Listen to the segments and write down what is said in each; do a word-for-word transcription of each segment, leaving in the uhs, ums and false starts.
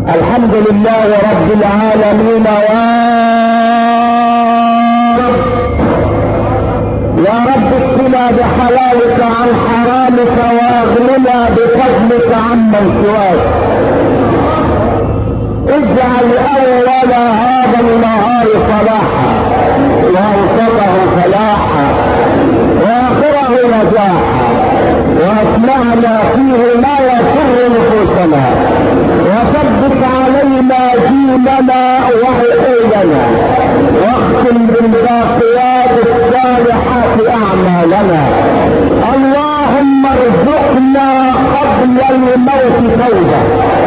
الحمد لله رب العالمين. يا رب اكفنا بحلالك عن حرامك واغننا بفضلك عمن سواك. اجعل اول هذا النهار صلاحا واوسطه فلاحا واخره نجاحا واسمعنا فيه ما يسر نفوسنا وثبت علينا ديننا وعقولنا واختم بالباقيات الصالحات اعمالنا. اللهم ارزقنا قبل الموت توبه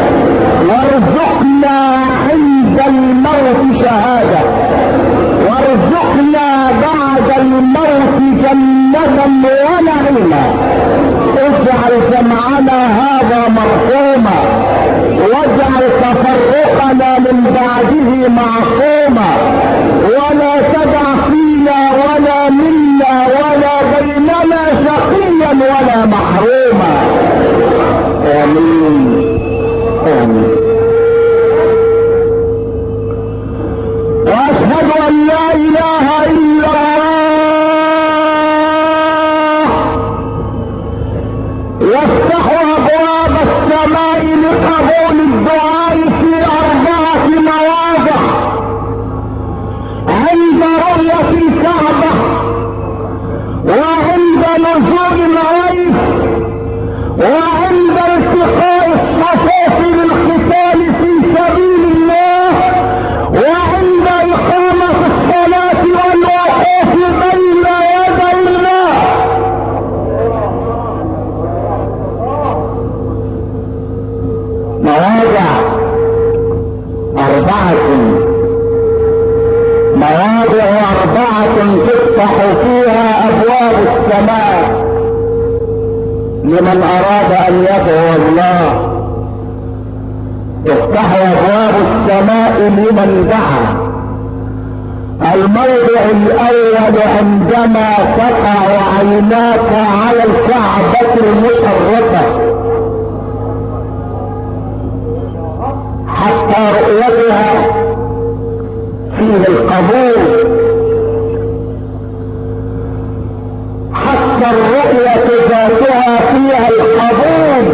وارزقنا عند الموت شهاده وارزقنا بعد الموت جنه ونعيما. اجعل جمعنا هذا مرحوما واجعل تفرقنا من بعده معصوما ولا تدع فينا ولا منا ولا بيننا شقيا ولا محروما. امين امين. واشهد ان لا اله الا الله يفتح ابواب السماء لقبول الدعاء في اربعه مواضع: عند رؤية الكعبة وعند نزول الغيث وعند التقاء الصفوف للقتال في سبيل الله وعند إقامة الصلاة والوقوف بين يدي الله. مواضع أربعة مواضع أربعة تفتح فيها أبواب السماء لمن أراد أن يدعو الله. تفتح أبواب السماء لمن دعا. الموضع الأول عندما تقع عيناك على الكعبة المشرفة حتى رؤيتها فيه القبول، حتى الرؤية ذاتها فيها القبول.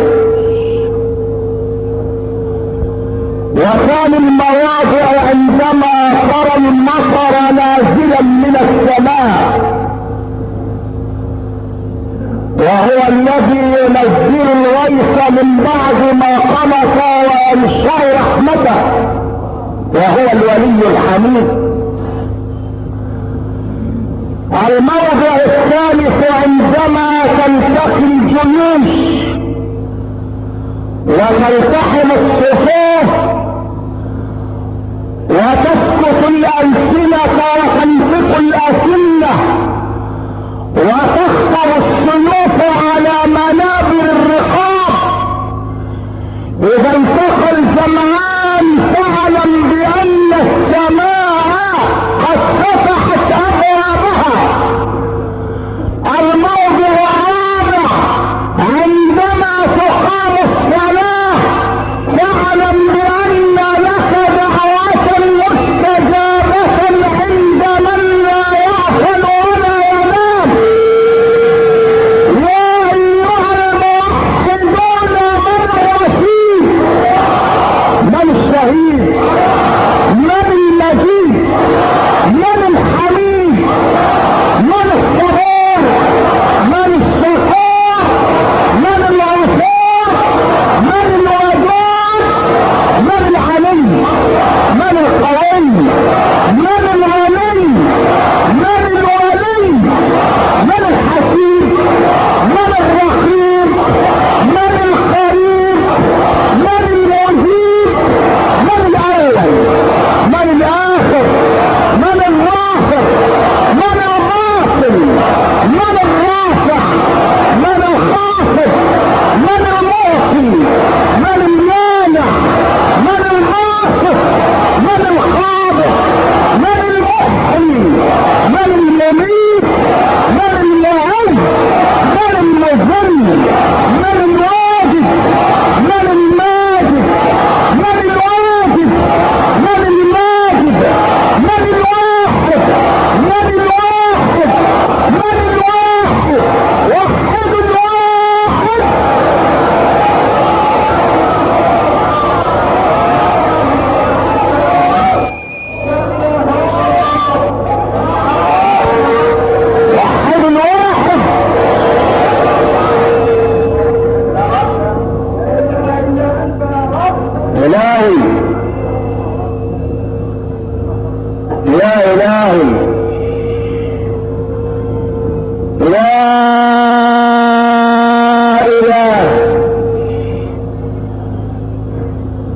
وكان المواضع عندما ترى المطر نازلا من السماء وهو الذي ينزل الغيث من بعد ما قنط وينشر رحمته وهو الولي الحميد. الموضع الثالث عندما تلتقي الجيوش وتلتحم الصفوف وتسكت الألسنة وتنطق الأسنة وتخطر السيوف على منابر الرقاب. إذا التقى الجمعان فاعلم بأن السماء قد فتحت أبوابها. الموضع الرابع عندما تقام الصلاة فاعلم بأن لك دعوة مستجابة عند من لا يغفل ولا ينام. يا أيها الموحدون من الرشيد، من الشهيد، من النجيب، من الحميد،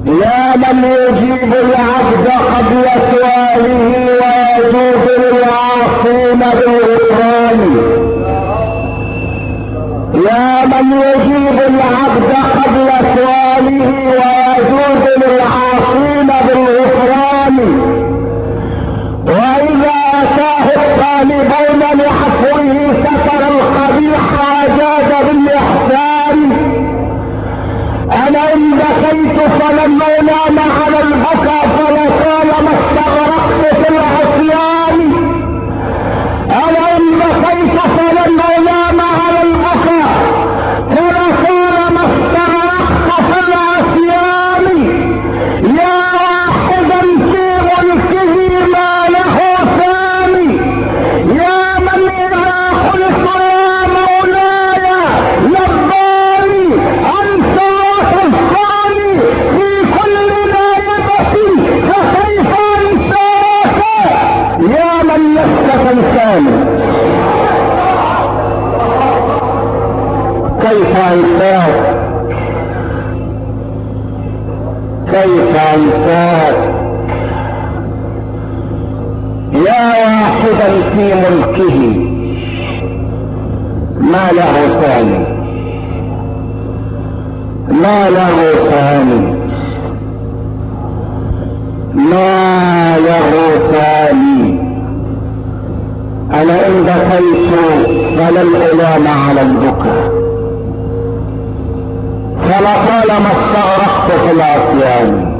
يا من يجيب العبد قبل سؤاله ويجوز للعاصين بالغفران. يا من يجيب العبد قبل سؤاله ويجوز للعاصين بالغفران. واذا اتاه الطالبون لعفوه ستر القبيح وجاد بالاحسان. انا ان بكيت فلم انام على البكا فلطالما استغرقت في العصيان. انا ان بكيت فلم انام على البكا فلطالما استغرقت في العصيان. يا واحدا في ملكه ما له ثاني. يا من اذا قلت يا مولاي لباني انت وتذكرني في كل نائبة فكيف انساك يا من لست تنساني. كيف انساك كيف انساك يا واحدا في ملكه ما له ثاني ما له ثاني ما له ثاني. انا ان بكيت فلن الام على البكاء فلطالما استغرقت في العصيان.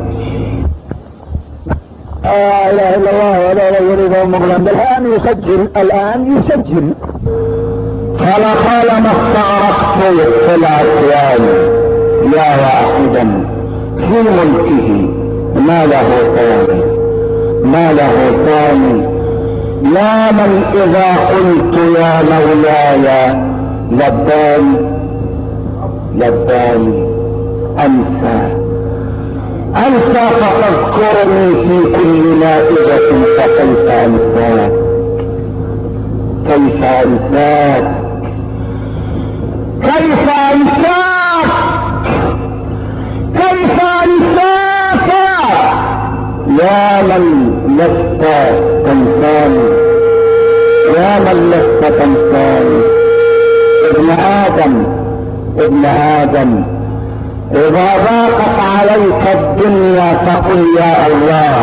لا اله الا الله ولا لا يريد مغلب. الان يسجل الان يسجل. فلطالما استغرقت في العصيان يا واحدا في ملكه ما له ثاني ما له ثاني. يا من اذا قلت يا مولاي لباني لباني انسى انسى فتذكرني في كل نائبة فكيف انساك كيف انساك كيف انساك كيف انساك يا من لست تنساني يا من لست تنساني. ابن ادم ابن ادم اذا ضاقت عليك الدنيا فقل يا الله.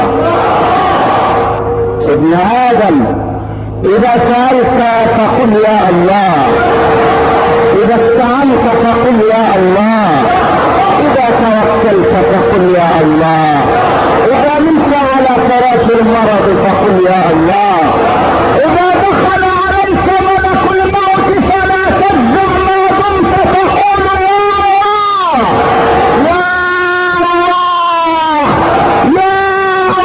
ابن ادم اذا سألت فقل يا الله. اذا استعنت فقل يا الله. اذا توكلت فقل يا الله. اذا نمت على فراش المرض فقل يا الله. اذا دخل عليك ملك الموت فلا تجزع ما دمت تقول يا الله يا الله يا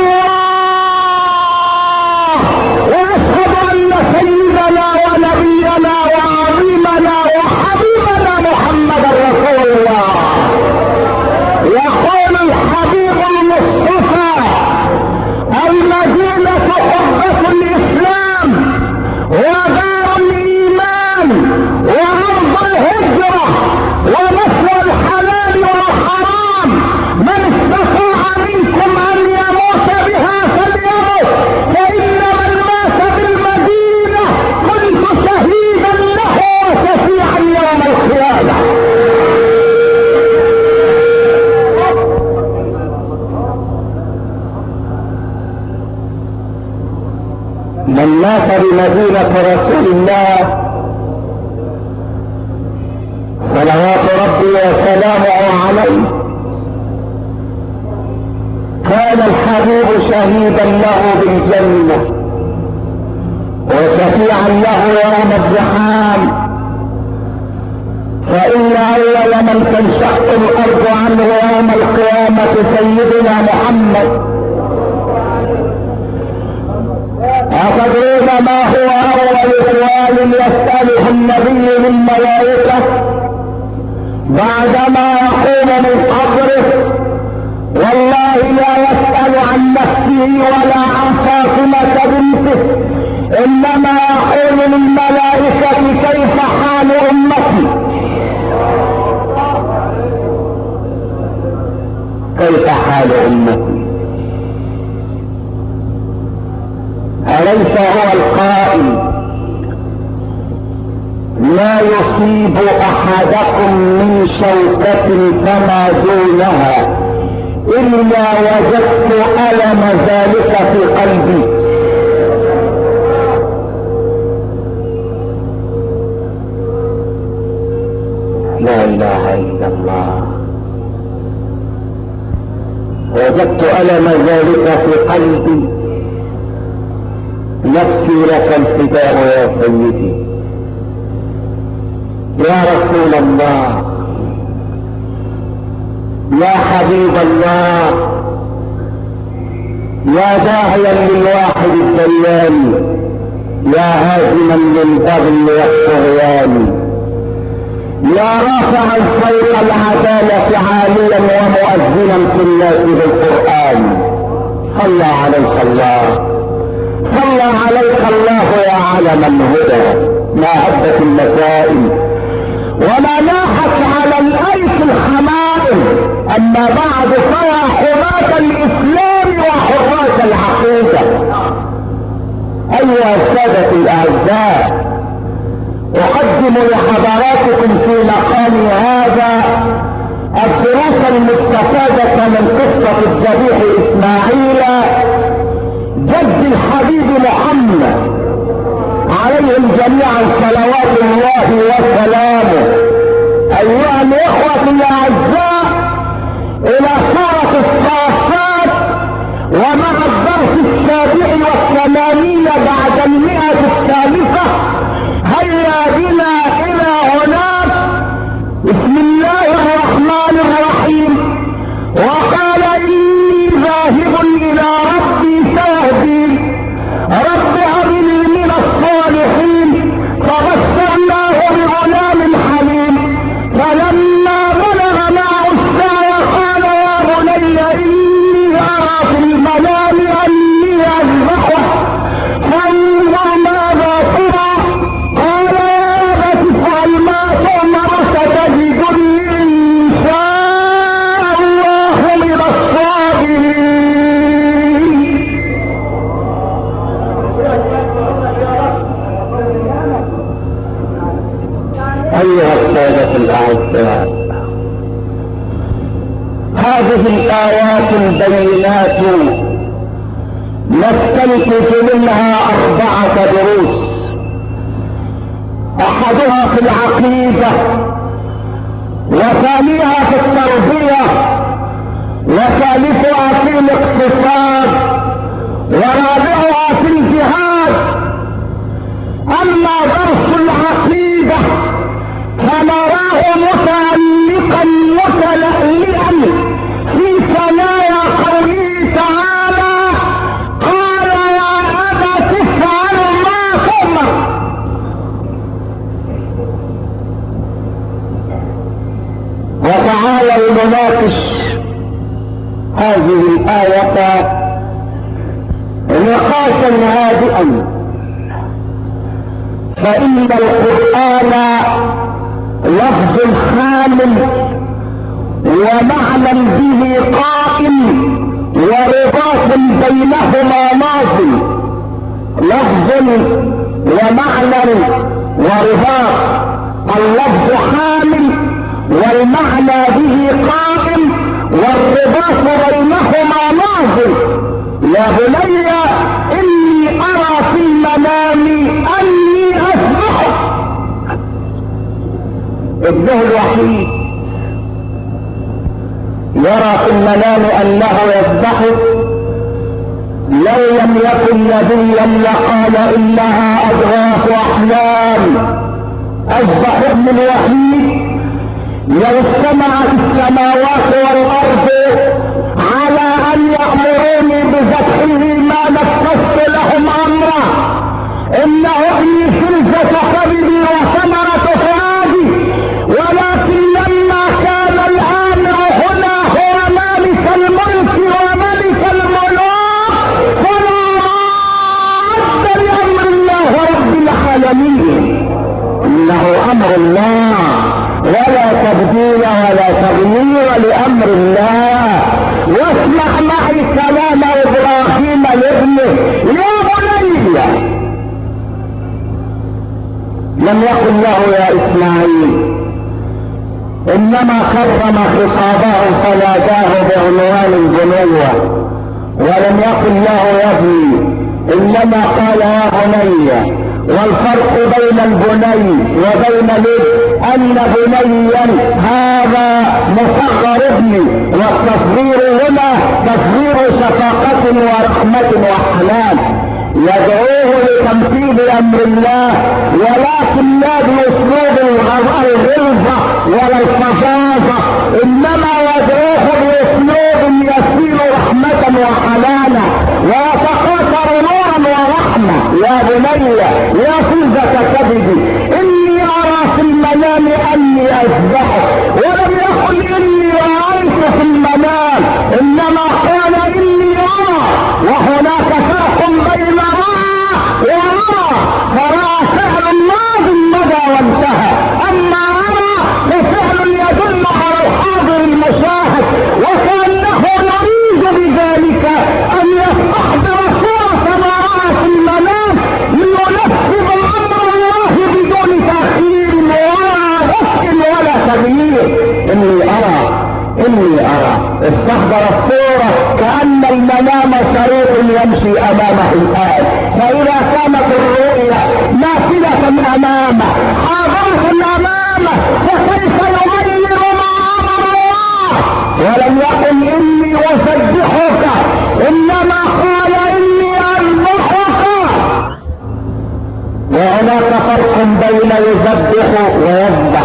الله. واشهد ان سيدنا ونبينا وعظيمنا وحبيبنا محمد رسول الله. يقول الحبيب المصطفى المدينة حبة الاسلام ودار الايمان وارض الهجرة ومثوى الحلال والحرام. من استطاع منكم ان يموت بها فليمت فان من مات بالمدينة كنت شهيدا له وشفيعا يوم القيامة. من مات بمدينة رسول الله صلوات ربي وسلامه عليه كان الحبيب شهيدا له بالجنة وشفيعا له يوم الزحام. فإن أول من تنشق الأرض عنه يوم القيامة سيدنا محمد. أتدرون ما هو أول سؤال يسأله النبي من ملائكة بعدما يقوم من قبره؟ والله لا يسأل عن نفسه ولا عن فاطمة بنته، إنما يقول للملائكة كيف حال أمتي كيف حال امتي. أليس هو القائل لا يصيب احدكم من شوكة فما دونها الا وجدت الم ذلك في قلبي. لا اله الا الله. وجدت الم ذلك في قلبي. نفسي لك الفداء يا سيدي يا رسول الله يا حبيب الله يا داعيا للواحد الديان يا هازما للبغي والطغيان يا رافعا صوت العدالة عاليا ومؤذنا في الناس بالقرآن. صلى عليك الله صلى عليك الله يا علم الهدى. ما هبت المسائل وما لاحت على الأيس الخمائل. أما بعد فيا حراس الإسلام وحراس العقيدة أيها السادة الأعزاء، أقدم لحضراتكم في مقام هذا الدروس المستفادة من قصة الذبيح إسماعيل جد الحبيب محمد عليهم جميعا صلوات الله وسلامه. أيها الإخوة الأعزاء، إلى سورة الصافات ومع الدرس السابع والثمانين بعد المئة الثالثة هيا بنا إلى هناك. بسم الله الرحمن الرحيم. وقال إني ذاهب إلى ربي سيهدين رب هب لي من الصالحين فبشرناه بغلام حليم فلما بلغ معه السعي قال يا بني إني أرى في المنام أني أذبحه فانظر ماذا ترى قال يا أبت افعل ما تؤمر ستجدني إن شاء الله من الصابرين. أيها السادة الأعزاء، هذه الآيات البينات نستنتج منها أربعة دروس. أحدها في العقيدة، وثانيها في التربية، وثالثها في الاقتصاد، ورابعها في الجهاد. أما درس العقيدة فنراه متعلقا متلألئا في ثنايا قوله تعالى قال يا أبت افعل ما تؤمر. وتعالوا نناقش هذه الآية نقاشا هادئا، فإن القرآن لفظ خامل ومعنى به قائم ورباط بينهما لازم. لفظ ومعنى ورباط، اللفظ حامل والمعنى به قائم والرباط بينهما لازم. يا بني إني أرى في المنام أني أذبحك. ابنه الوحيد يرى في المنام أنه يذبحه. لو لم يكن نبيا لقال إنها أضغاث أحلام. أذبح ابن الوحيد لو اجتمعت السماوات والأرض على أن يأمروني بذبحه ما نفذت لهم أمرا. إنه ابني فلذة قلبي وثمرة فؤادي، ولكن لما كان الآمر هنا هو مالك الملك وملك الملوك فلا رد لأمر الله رب العالمين. إنه أمر الله ولا تبديل ولا تغيير لأمر الله، لم يقل له يا اسماعيل، انما كرم خطابه فناداه بعنوان البنية، ولم يقل له يا ابني، انما قال يا بني. والفرق بين البني وبين الابن ان بنيا هذا مصغر ابني، والتصغير هنا تصغير شفقة ورحمة وحنان، يدعوه لتنفيذ امر الله، ولكن لا باسلوب الغلظة ولا الفظاظة، انما يدعوه باسلوب يسير رحمة وحنانا ويتقاطر نورا ورحمة. يا بني يا فوزة كبدي، اني ارى في المنام اني اذبحك، ولم يقل اني رايت في المنام، انما قال اني ارى، وهناك فرق بين راى ورى، فراى فعل ماض مضى وانتهى، اما ارى ففعل يدل على الحاضر المشاهد، وكانه يريد بذلك ان يستحضر صورة ما راى في المنام لينفذ امر الله بدون تاخير ولا رفع ولا تغيير. اني ارى اني ارى استحضر الصورة كأن المنام شريط يمشي امامه الآن، فاذا كانت الرؤيا نافذة امامه حاضرة امامه فكيف يغير ما امر الله؟ ولم يقل اني اسبحك، انما قال اني اذبحك. وهناك فرق بين يذبح ويذبح.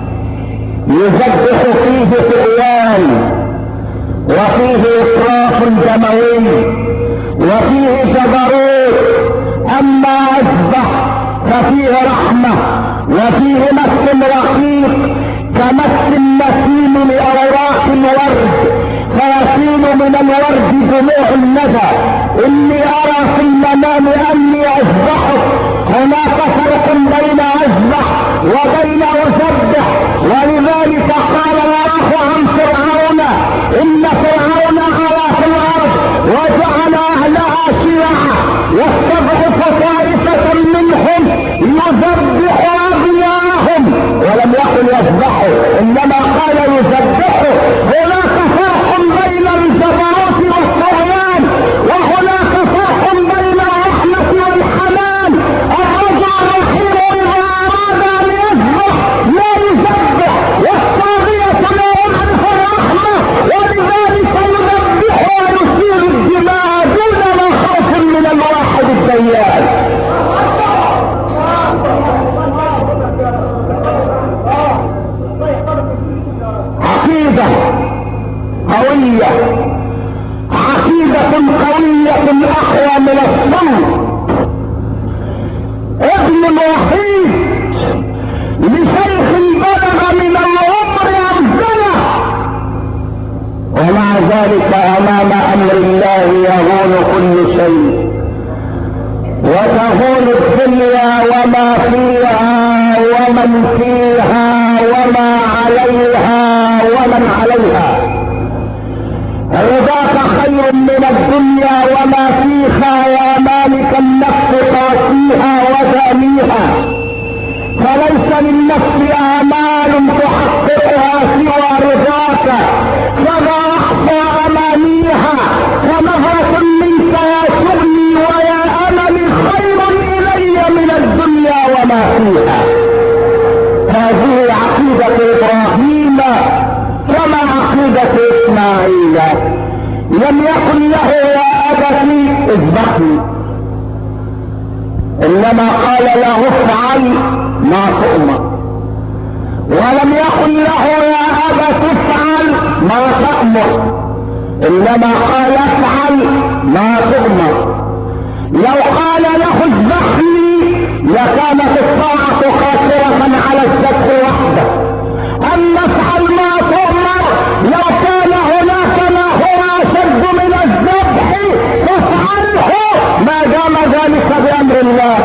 يذبح فيه طغيان، وفيه اسراف دموي، وفيه جبروت. اما اذبح ففيه رحمة، وفيه مس رقيق كمس النسيم لاوراق الورد، فيسيل من الورد دموع الندى. اني ارى في المنام اني اذبحك. هناك فرق بين اذبح وبين اسبح، ولذلك قال الله عن فرعون ان فرعون علا في الارض وجعل اهلها شيعا واستضعف طائفة منهم يذبح ابناءهم، ولم يقل يذبحوا انما قال يذبحوا. هناك فرق بين الجبروت والطغيان، وهناك فرق بين الرحمة والحنان. الرجل الرحيم اذا اراد ان يذبح لا يذبح، والطاغية لا يعرف الرحمة، ولذلك يذبح ويصير الدماء دون ما خوف من الواحد الديان. عقيدة قوية، عقيدة قوية احوى من الصمت. ابن الوحيد لشيخ بلغ من العمر أرسله، ومع ذلك امام امر الله يهون كل شيء، وتهون الدنيا وما فيها ومن فيها وما عليها ومن عليها. رضاك خير من الدنيا وما فيها يا مالك النفس قاسيها ودانيها، فليس للنفس اعمال تحققها سوى رضاك، فما احصى امانيها، فنظرة منك يا شغلي ويا املي خير الي من الدنيا وما فيها. هذه عقيدة ابراهيم كما عقيدة اسماعيل. لم يقل له يا ابتي اذبحني، انما قال له افعل ما تؤمر، ولم يقل له يا ابت افعل ما تأمر، انما قال افعل ما تؤمر. لو قال له اذبحني لكانت الطاعة قاصرة على الذبح وحده، اما افعل ما تؤمر لو كان هناك ما هو اشد من الذبح فافعله ما دام ذلك بامر الله.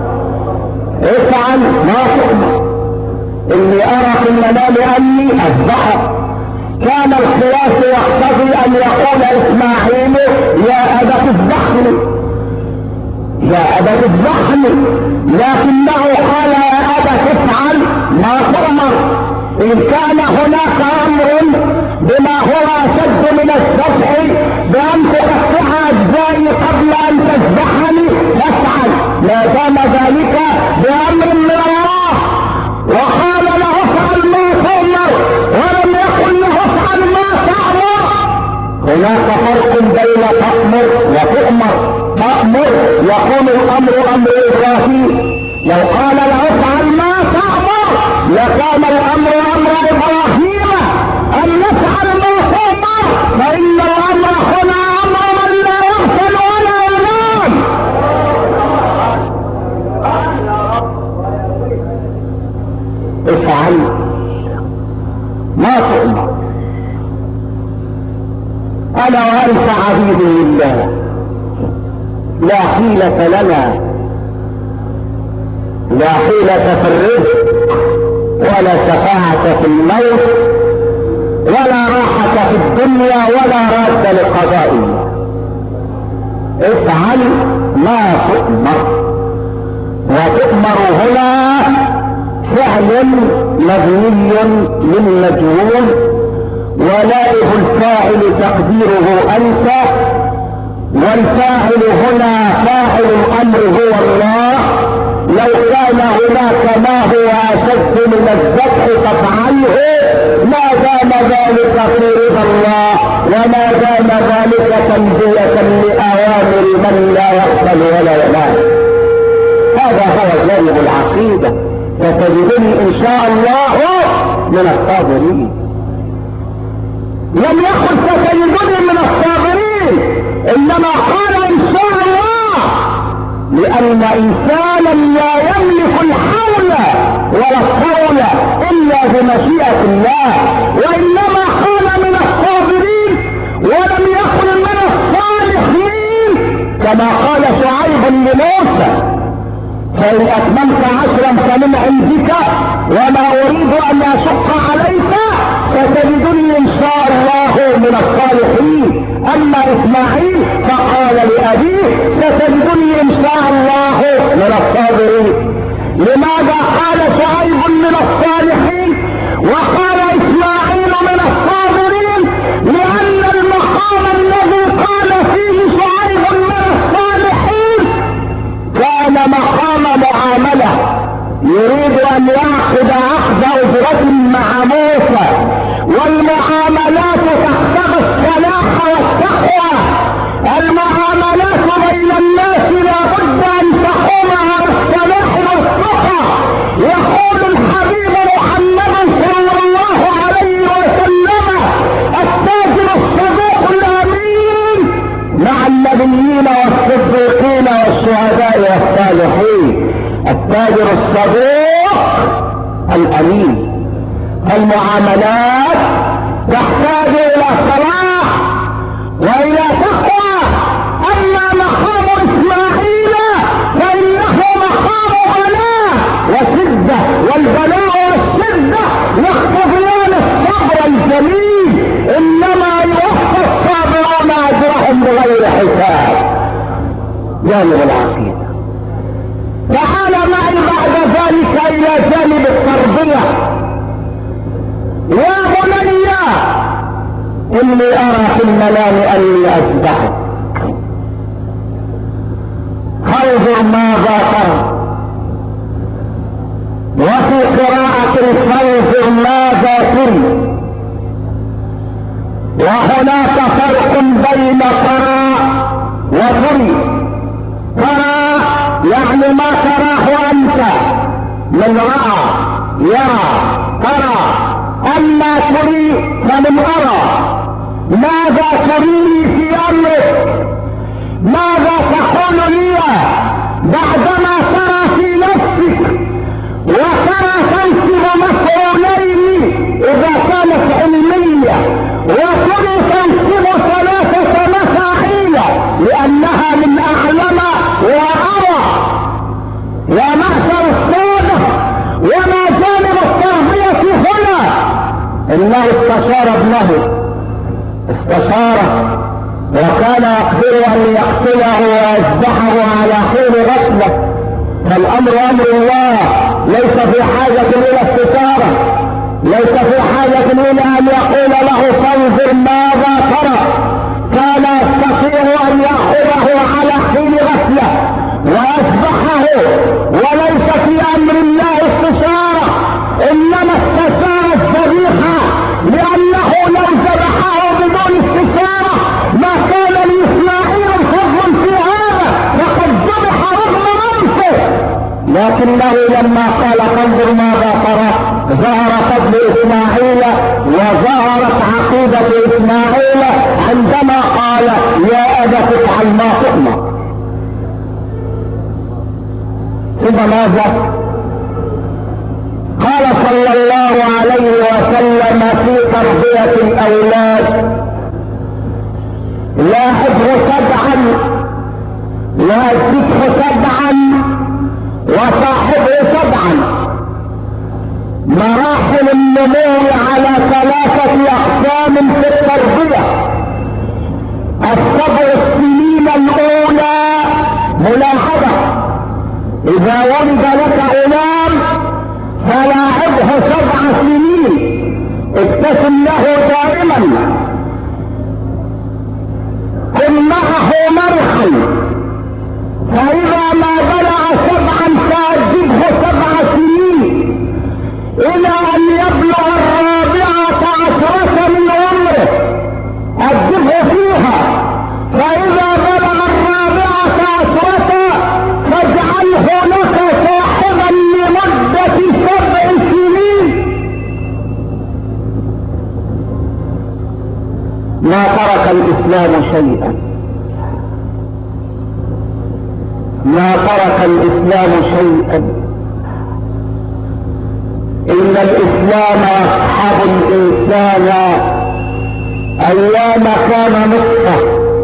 افعل ما تؤمر. اني ارى في المنام اني اذبحك. كان القياس يقتضي ان يقول اسماعيل يا ابت اذبحني، يا ابت ابا تذبحني، لكنه قال يا ابا تفعل ما تؤمر. ان كان هناك امر بما هو اشد من الذبح بان تقطع اجزائي قبل ان تذبحني فافعل، ما دام ذلك بامر من الله. وقال له افعل ما تؤمر ولم يقل له افعل ما تأمر. هناك فرق بين تأمر وتؤمر. تأمر يكون الامر امر ابراهيم، لو قال له افعل ما تأمر لكان الامر امر ابراهيم ان نفعل ما تؤمر، فان الامر هنا امر من لا يغفل ولا ينام. افعل ما تؤمر. انا وانت عبيد لله، لا حيلة لنا، لا حيلة في الرزق ولا شفاعة في الموت ولا راحة في الدنيا ولا راد لقضاء الله. افعل ما تؤمر. وتؤمر هنا فعل مبني للمجهول ونائب الفاعل تقديره انت، والفاعل هنا فاعل الامر هو الله. لو كان هناك ما هو اشد من الذبح فافعله ما دام ذلك في رضا الله وما دام ذلك تنبيه لاوامر من لا يقبل ولا ينام. هذا هو جانب العقيده، فتجدني ان شاء الله من الصابرين. لم يقل ستجدني من الصابرين، انما قال ان شاء الله، لان انسانا لا يملك الحول ولا الطول الا بمشيئة الله، وانما قال من الصابرين ولم يقل من الصالحين، كما قال شعيب لموسى فان اتممت عشرا فمن عندك وما اريد ان اشق عليك فتجدني ان شاء الله من الصالحين. اما اسماعيل فقال لابيه ستجدني ان شاء الله من الصابرين. لماذا قال شعيب من الصالحين وقال اسماعيل من الصابرين؟ لان المقام الذي قال فيه شعيب من الصالحين كان مقام معامله، يريد ان يعقد عقد اجرة مع موسى، والمعاملات تقتضي الصلاح والتقوى. المعاملات بين الناس لابد ان تقوم على الصلاح والتقوى. يقول الحبيب محمد صلى الله عليه وسلم التاجر الصدوق الامين مع النبيين والصديقين والشهداء والصالحين. التاجر الصدوق الامين. المعاملات تحتاج الى صلاح والى تقوى. اما مقام اسماعيل فانه مقام بلاء وشده، والبلاء والشده يقتضيان الصبر الجميل، انما يوفى الصابرون اجرهم بغير حساب. جانب العقيده. تعال معي بعد ذلك الى جانب التربيه. يا بني اني ارى في المنام اني اذبحك فانظر ماذا ترى، وفي قراءة فانظر ماذا تري. وهناك فرق بين ترى وتري. ترى يعني ما تراه انت من رأى يرى ترى، اما تري فمن ارى. ماذا تريني في امرك؟ ماذا تقول لي بعدما ترى في نفسك وترى تنسب مفعولين اذا كانت علمية، وتري تنسب ثلاثة مفاعيل لانها من اعلم وارى. يا معشر السادة، وما جانب التربية هنا؟ انه استشار ابنه، استشاره وكان يقدر ان يقتله ويذبحه على حين غفله، فالامر امر الله، ليس في حاجه الى استثاره، ليس في حاجه الى ان يقول له فانظر ماذا ترى. كان يستطيع ان ياخذه على حين غفله ويذبحه، وليس في امر الله استشاره، انما استشار الذبيحه، لانه لو ذبحه بدون استشاره ما كان لاسماعيل فضل في هذا، لقد ذبح رغم انفه. لكنه لما قال فانظر ماذا ترى ظهر فضل اسماعيل وظهرت عقيده اسماعيل عندما قال يا ابت افعل ما تؤمر. ثم ماذا قال صلى الله عليه وسلم في تربية الاولاد؟ لاحظه سبعا واجده سبعا وصاحبه سبعا. مراحل النمو على ثلاثة اقسام في التربية. السبع السنين الاولى ملاحظة، اذا ولد لك غلام فلاعبه سبع سنين، ابتسم له دائما، كن معه مرحا، فاذا ما بلغ سبعا فاجبه سبع سنين الى ان يبلغ الرابعة عشرة من عمره، اجبه فيها، فاذا بلغ الرابعة عشرة فاجعله لك صاحبا لمدة سبع سنين. ما ترك الاسلام شيئا، ما ترك الاسلام شيئا. ان الاسلام يصحب الانسان ايام كان نطفة.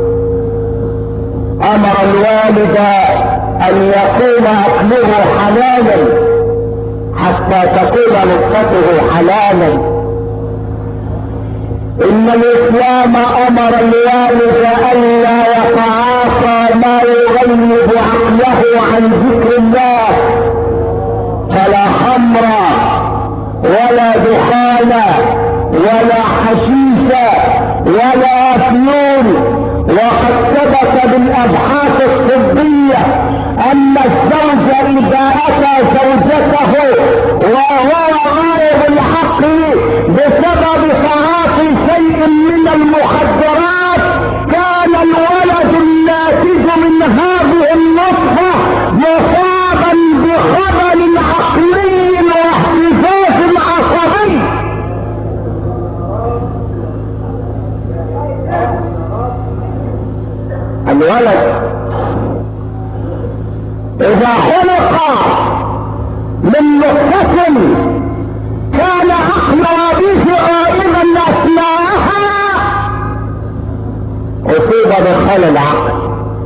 امر الوالد ان يكون اكله حلالا حتى تكون نطفته حلالا. ان الاسلام امر الوالد الا يتعاطى ما يغلب عقله عن ذكر الله، فلا خمر ولا دخان ولا حشيش ولا افيون. وقد ثبت بالابحاث الطبية ان الزوج اذا اتى زوجته وهو غائب العقل بسبب تعاطي شيء من المخدرات، كان الولد الناتج من هذه النطفة مصابا بخلل عقلي واهتزاز عصبي. الولد اذا خلق من نطفة كان عقل ابيه غائبا اثناءها، اصيب بخلل عقل،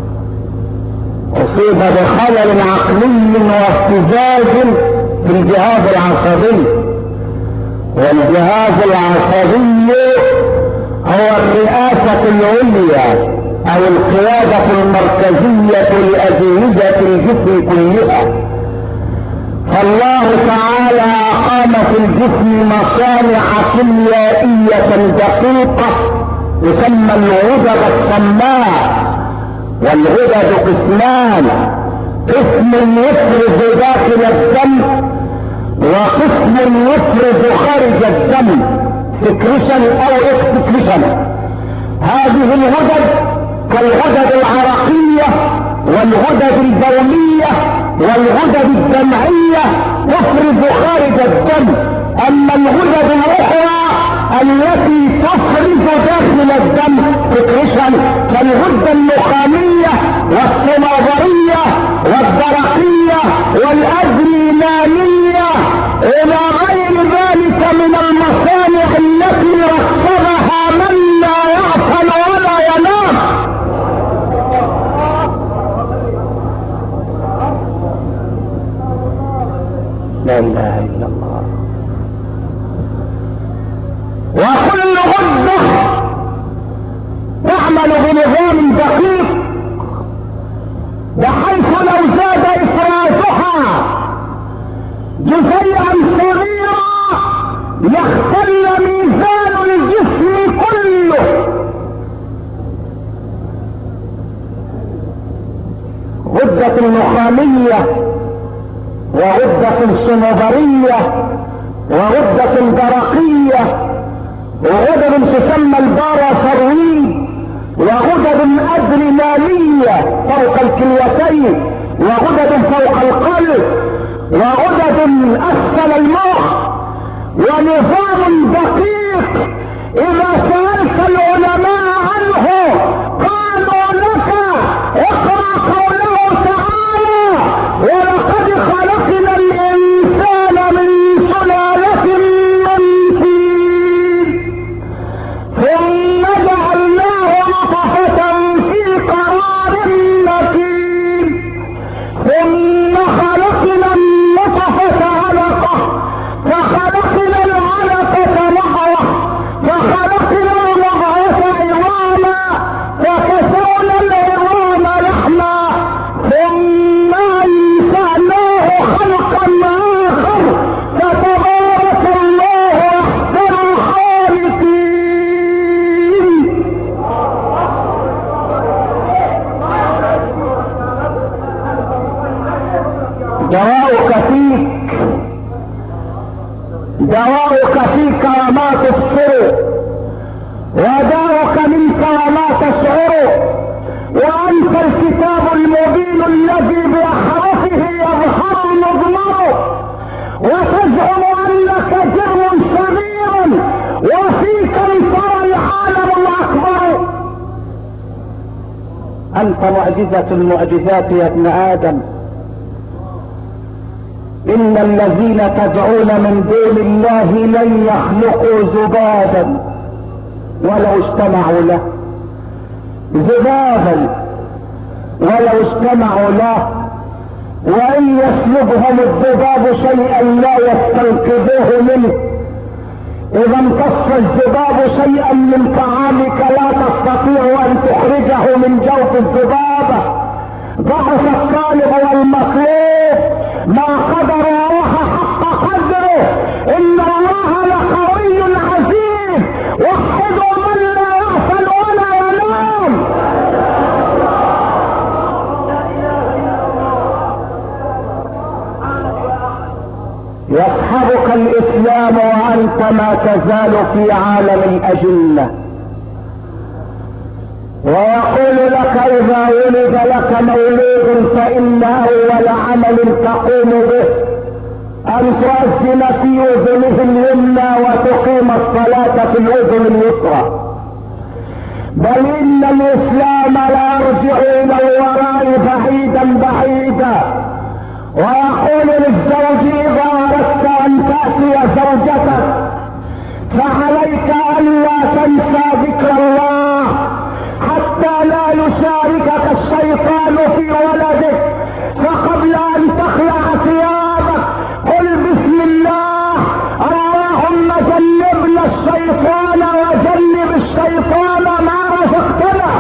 اصيب بخلل عقلي واهتزاز في الجهاز العصبي. والجهاز العصبي هو الرئاسة العليا او القيادة المركزية لأجهزة الجسم كلها. فالله تعالى اقام في الجسم مصانع كيميائية دقيقة يسمى الغدد الصماء. والغدد قسمان، قسم يفرز داخل الدم وقسم يفرز خارج الدم، سكريشن او اكسكريشن. هذه الغدد كالغدد العرقية والغدد البولية والغدد الدمعية تفرز خارج الدم. اما الغدد الاخرى التي تفرز داخل الدم سكريشن كالغدة النخامية والصنوبرية والدرقية والادرينالية الى غير ذلك من المصانع التي ركبها من لا يعقل ولا ينام. لا اله الا الله. وكل غدة تعمل نظام دقيق بحيث لو زاد افرازها جزيئا صغيرا يختل ميزان الجسم كله. غدة النخامية وغدة الصنوبرية وغدة الدرقية وغدد تسمى الباراثرويد وغدد ادرينالية فوق الكليتين وغدد فوق القلب وغدد اسفل المخ ونظام دقيق اذا سألت العلماء عنه قالوا لك اقرأ قوله تعالى ولقد خلقنا الانسان من سلالة من طين ثم جعلناه نطفة في قرار مكين ثم خلقنا النطفة علقة فخلقنا العلقة مضغة فخلقنا المضغة عظاما فكسونا العظام لحما ثم انشأناه خلقا آخر فتبارك الله احسن الخالقين. دواؤك فيك دواؤك في كرامات السر وداؤك منك وما تشعر وانت الكتاب المبين الذي باحرفه يظهر المضمر وتزعم انك جرم صغير وفيك ترى العالم الاكبر. انت معجزة المعجزات يا ابن ادم. ان الذين تدعون من دون الله لن يخلقوا ذبابا ولو استمعوا له ذبابا ولو استمعوا له وان يسلبهم الذباب شيئا لا يستنقذوه منه. اذا امتص الذباب شيئا من طعامك لا تستطيع ان تخرجه من جوف الذبابة. ضعف الطالب والمطلوب ما قدر الله حق قدره. ان الله لقوي عزيز وحدوا من لا يغفل ولا ينام. يسحبك الاسلام وانت ما تزال في عالم الاجنة ويقول لك اذا ولد لك مولود فان اول عمل تقوم به ان تؤذن في اذنه اليمنى وتقيم الصلاة في الاذن اليسرى. بل ان الاسلام لا يرجع الى الوراء بعيدا بعيدا ويقول للزوج اذا اردت ان تأتي زوجتك فعليك الا تنسى ذكر الله حتى لا يشاركك الشيطان في ولدك. فقبل ان تخلع ثيابك قل بسم الله اللهم جنبنا الشيطان وجنب الشيطان ما رزقتنا.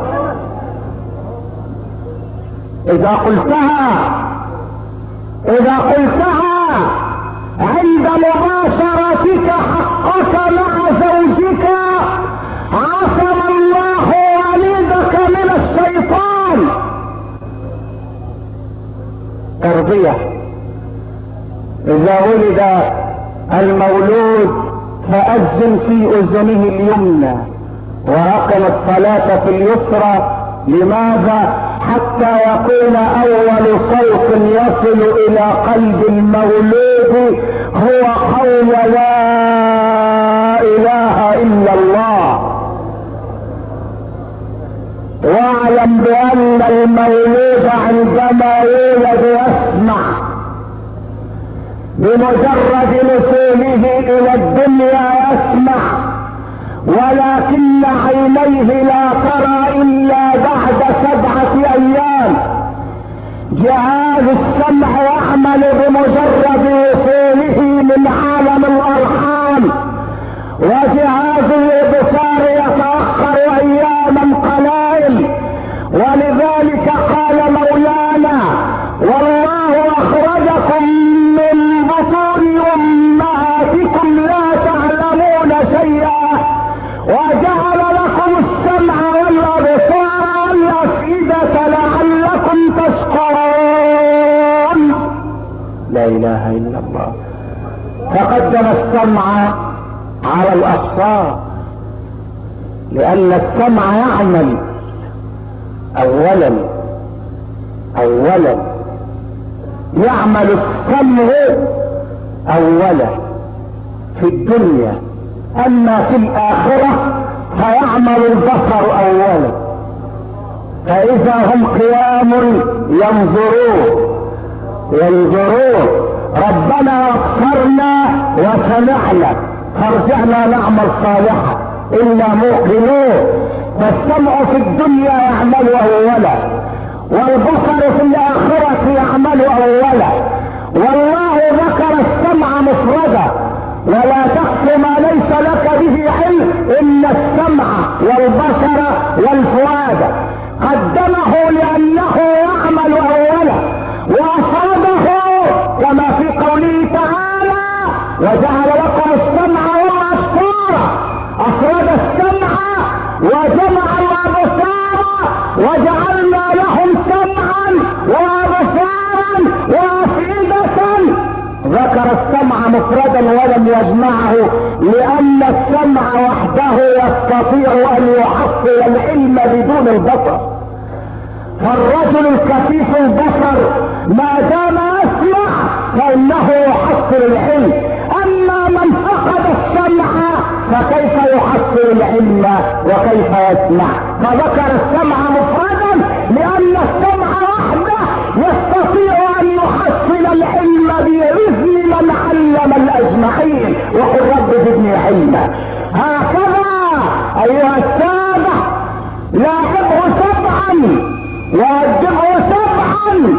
اذا قلتها اذا قلتها عند مباشرتك حقك مع زوجك عصم الله والدك من الشيطان. تربية. اذا ولد المولود فأذن في اذنه اليمنى واقم الصلاة في اليسرى. لماذا؟ حتى يكون اول صوت يصل الى قلب المولود هو قول لا اله الا الله. واعلم بان المولود عندما يولد يسمع بمجرد نزوله الى الدنيا يسمع ولكن عينيه لا ترى الا بعد سبعة ايام. جهاز السمع يعمل بمجرد وصوله من عالم الارحام وجهاز الابصار يتأخر اياما قلائل ولذلك قال مولانا والله اخرجكم من بطون امهاتكم لا تعلمون شيئا وجعل لكم السمع والابصار والافئدة لعلكم تشكرون. لا اله الا الله. فقدم السمع على الابصار لان السمع يعمل اولا اولا يعمل السمع اولا في الدنيا، اما في الاخرة فيعمل البصر اولا. فاذا هم قيام ينظرون ينظرون ربنا ابصرنا وسمعنا فارجعنا نعمل صالحا الا موقنون. فالسمع في الدنيا يعمل اولا والبصر في الاخرة يعمل اولا. والله ذكر السمع مفردا ولا تقف ما ليس لك به علم ان السمع والبصر والفؤاد قدمه لانه يعمل اولا وافرده كما في قوله تعالى وجعل لكم السمع والابصار. افرد السمع وجمع الابصار وجعلنا لهم سمعا وابصارا وافئدة. ذكر السمع مفردا ولم يجمعه لان السمع وحده يستطيع ان يحصل العلم بدون البصر. فالرجل الكفيف البصر ما دام يسمع فانه يحصل العلم، اما من فقد السمع فكيف يحصل العلم وكيف يسمع؟ فذكر السمع مفردا لان السمع وحده يستطيع ان يحصل العلم باذن من علم الاجمعين وقل رب زدني علما. هكذا ايها الساده لاحظه سبعا وأدبه سبعا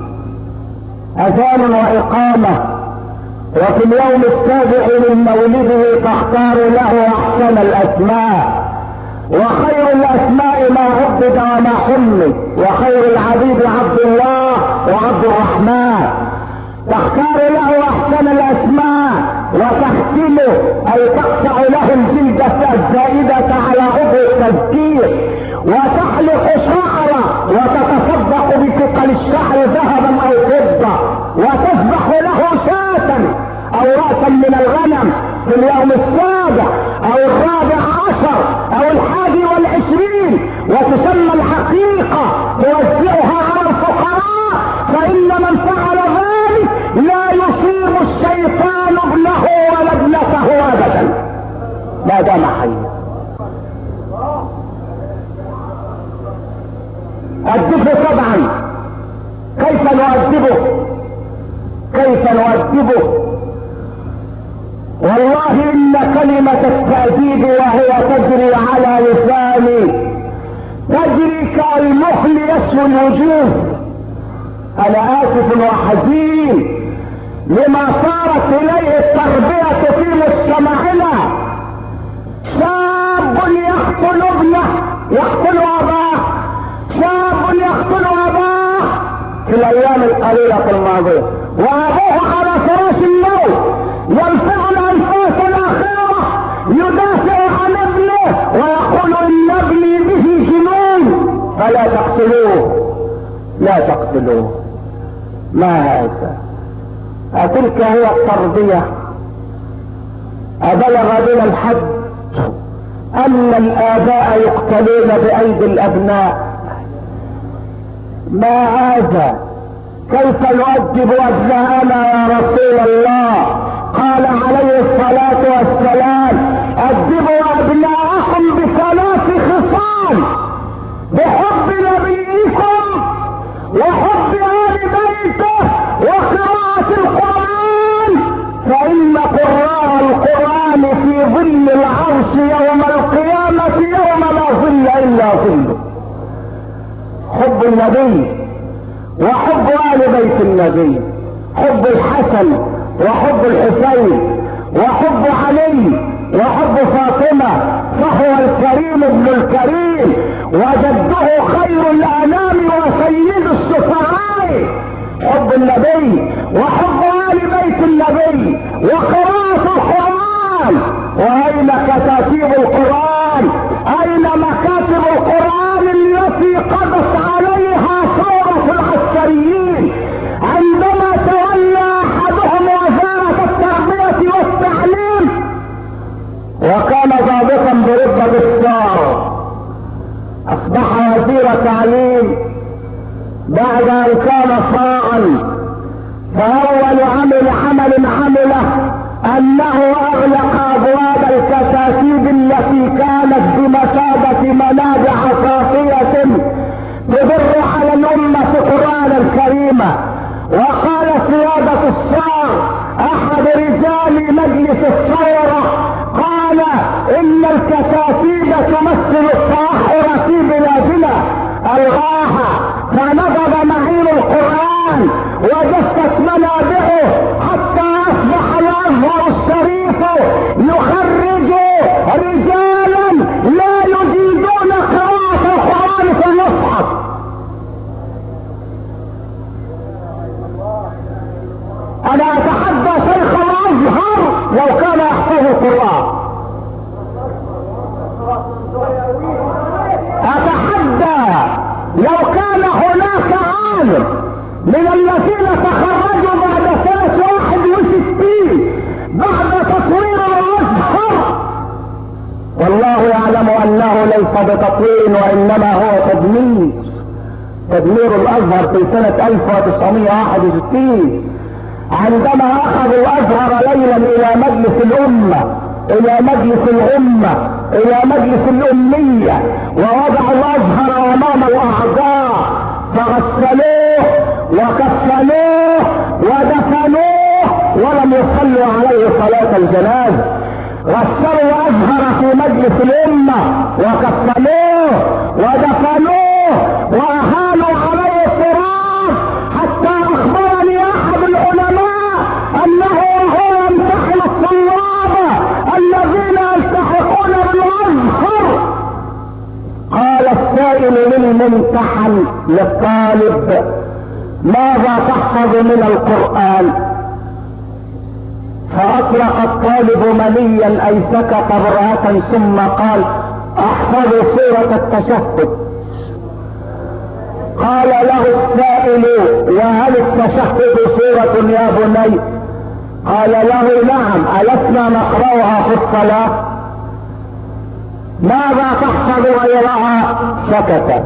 اذان واقامه، وفي اليوم السابع من مولده تختار له احسن الاسماء، وخير الاسماء ما عبد وما حمد، وخير العبيد عبد الله وعبد الرحمن. تختار له احسن الاسماء وتختمه اي تقطع له الجلدة الزائدة على عضو التذكير وتحلق شعره وتتصدق بثقل الشعر ذهبا او فضة وتذبح له شاة او رأسا من الغنم في اليوم السابع او الرابع عشر او الحادي والعشرين، وتسمى الحقيقة توزعها على الفقراء، فان من فعل ذلك لا يصيب الشيطان ابنه ولا ابنته ابدا ما دام حيا. أدبه طبعا. كيف نؤدبه؟ كيف نؤدبه؟ والله ان كلمة التأديب وهي تجري على لساني تجري كالمخل يسوي الوجوه. انا اسف وحزين لما صارت اليه التربية في مجتمعنا. شاب يقتل ابنه يقتل اباه، شاب يقتل اباه في الايام القليلة الماضية وابوه على فراش الموت يلفظ الانفاس الاخيرة يدافع عن ابنه ويقول ان ابني به جنون فلا تقتلوه لا تقتلوه. ما هذا؟ أتلك هي التربية؟ أبلغ بنا الحد أن الآباء يقتلون بأيدي الأبناء؟ ما هذا؟ كيف نؤدب أبناءنا يا رسول الله؟ قال عليه الصلاة والسلام أدبوا أبناءكم بثلاث خصال: بحب نبيكم وحب آل بيته وقراءة القرآن، فإن قراء القرآن في ظل العرش يوم القيامة يوم لا ظل إلا ظله. حب النبي وحب آل بيت النبي، حب الحسن وحب الحسين وحب علي وحب فاطمة فهو الكريم ابن الكريم وجده خير الانام وسيد الشفعاء. حب النبي وحب آل بيت النبي وقراءة القرآن. واين كتاتيب القرآن؟ اين مكاتب القرآن التي قضت عليها ثورة العسكريين عندما تولى احدهم وزارة التربية والتعليم وكان ضابطا برتبة الثار، اصبح وزير تعليم بعد ان كان صاعا. فاول عمل عمل عمله انه اغلق ابواب الكتاتيب التي كانت بمثابة منابع صافية تدر على الامة قرآنا الكريمة. وقال سيادة الصار احد رجال مجلس الثورة قال ان الكتاتيب تمثل التأخر في بلادنا، الغاها فنضب معين القرآن وجفت منابعه حتى اصبح الازهر الشريف يخرج رجالا لا يجيدون قراءة القرآن في المصحف. انا اتحدى شيخ الازهر لو كان يحفظ القرآن، اتحدى لو كان هناك عالم من الذين تخرجوا بعد سنة واحد وستين بعد تطوير الازهر، والله يعلم انه ليس بتطوير وانما هو تدمير. تدمير الازهر في سنة الف وتسعمائة وواحد وستين عندما اخذوا الازهر ليلا الى مجلس الامة الى مجلس الامة الى مجلس الامية ووضعوا الازهر امام الاعضاء فغسلوه وكفنوه ودفنوه ولم يصلوا عليه صلاة الجنازة. غسلوا الازهر في مجلس الامة وكفنوه ودفنوه واهانوا عليه التراب حتى اخبرني احد العلماء انه هو يمتحن الطلاب الذين يلتحقون بالازهر قال السائل للممتحن للطالب ماذا تحفظ من القرآن؟ فاطلق الطالب مليا اي سكت برهة ثم قال احفظ سورة التشهد. قال له السائل وهل التشهد سورة يا بني؟ قال له نعم ألسنا نقرأها في الصلاة؟ ماذا تحفظ غيرها؟ سكت.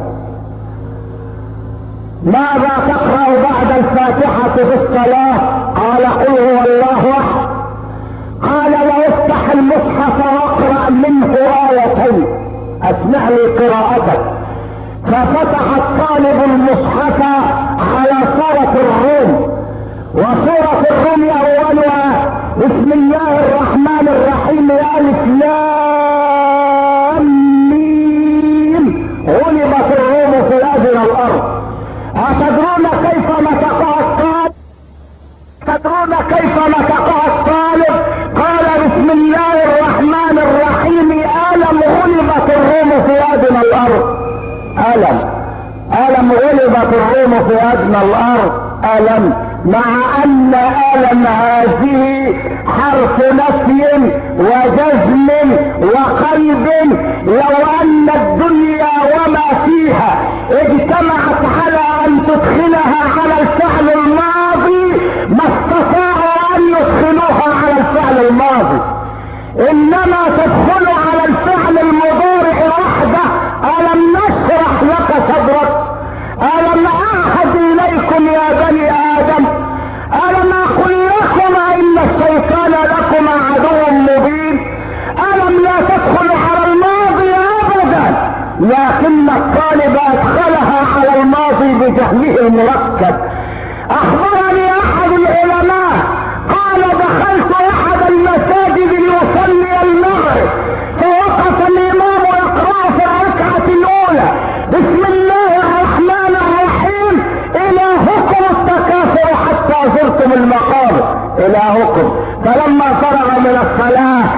ماذا تقرأ بعد الفاتحة في الصلاة؟ قال قل هو الله احد. قال لو افتح المصحف واقرأ منه آيتين اسمع لي قراءتك. ففتح الطالب المصحف على سورة الروم، وسورة الروم اولها بسم الله الرحمن الرحيم الف لام ميم غلبت الروم في ادنى الارض. اتدرون كيف نطقها الطالب؟ تدرون كيف نطقها الطالب؟ قال بسم الله الرحمن الرحيم الم غلبت الروم في ادنى الارض. الم الم غلبت الروم في ادنى الارض. الم مع ان الم هذه حرف نفي وجزم وقلب. لو ان الدنيا وما فيها اجتمعت على ان تدخلها على الفعل الماضي ما استطاعوا ان يدخلوها على الفعل الماضي، انما تدخل على الفعل المضارع وحده. الم نشرح لك صدرك. الم اعهد اليكم يا بني ادم الم اقل لكم ان الشيطان لكم عدو مبين. الم لا تدخل على الماضي ابدا، لكن الطالب ادخلها على الماضي بجهله المركب. اخبرني احد العلماء قال دخلت احد المساجد ليصلي المغرب فوقف الامام يقرأ في الركعة الاولى بسم الله الرحمن الرحيم الهكم التكاثر حتى زرتم المقابر الهكم. فلما فرغ من الصلاة قال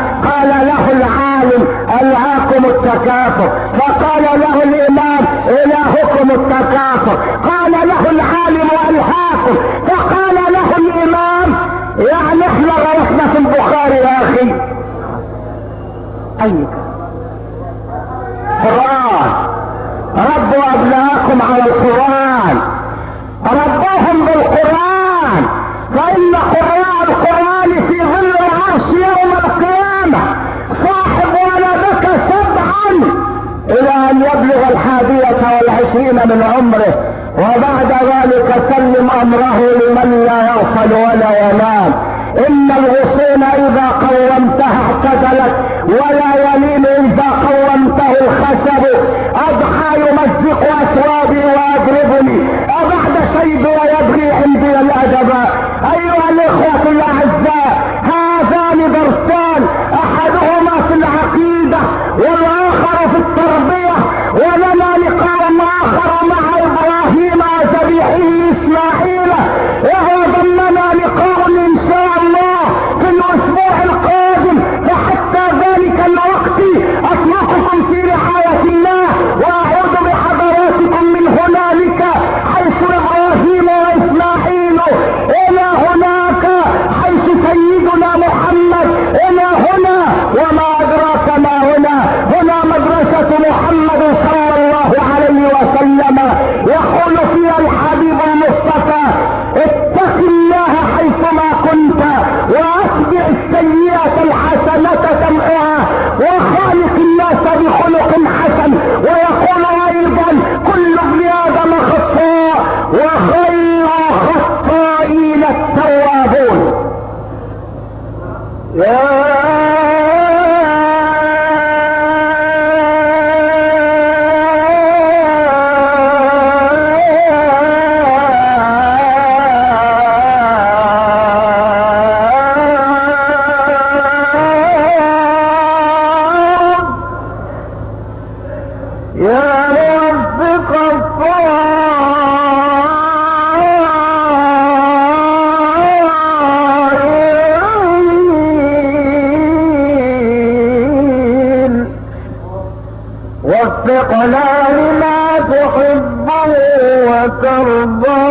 فقال له العالم الهاكم التكاثر، فقال له الامام الهكم التكاثر، قال له العالم الهاكم، فقال له الامام يعني احنا غلطنا في البخاري يا اخي. اي قرآن، ربوا ابناءكم على القرآن، ربوهم بالقرآن، فإن قراء القرآن في ظل العرش يوم القيامة صاحب ولدك سبعا إلى أن يبلغ الحادية والعشرين من عمره، وبعد ذلك سلم أمره لمن لا يغفل ولا ينام. إن الغصون إذا قومتها اعتدلت، ولا يلين إذا قومته الخشب. أضحى يمزق أثوابي ويضربني، أبعد شيبي ويبغي عندي الأدب. أيها الإخوة الأعزاء، هذان درسان، أحدهما في العقيدة والآخر في التربية، ولنا لقاء آخر مع إبراهيم وذبيحه إسماعيل. إذا ضمنا لقاء إن شاء الله في الأسبوع القادم، فحتى ذلك الوقت أترككم في رعاية الله، وأعود بحضراتكم من هنالك حيث إبراهيم وإسماعيل إلى هناك حيث سيدنا محمد إلى هنا، وما أدراك ما هنا. هنا مدرسة محمد صلى الله عليه وسلم، يقول فيها الحبيب المصطفى: اتق الله حيثما كنت، واتبع السيئة الحسنة تمحها، وخالق الناس بخلق حسن. ويقول ايضا: كل ابن ادم خطاء، وخير خطائين التوابون. يا وفقنا لما تحب وترضى،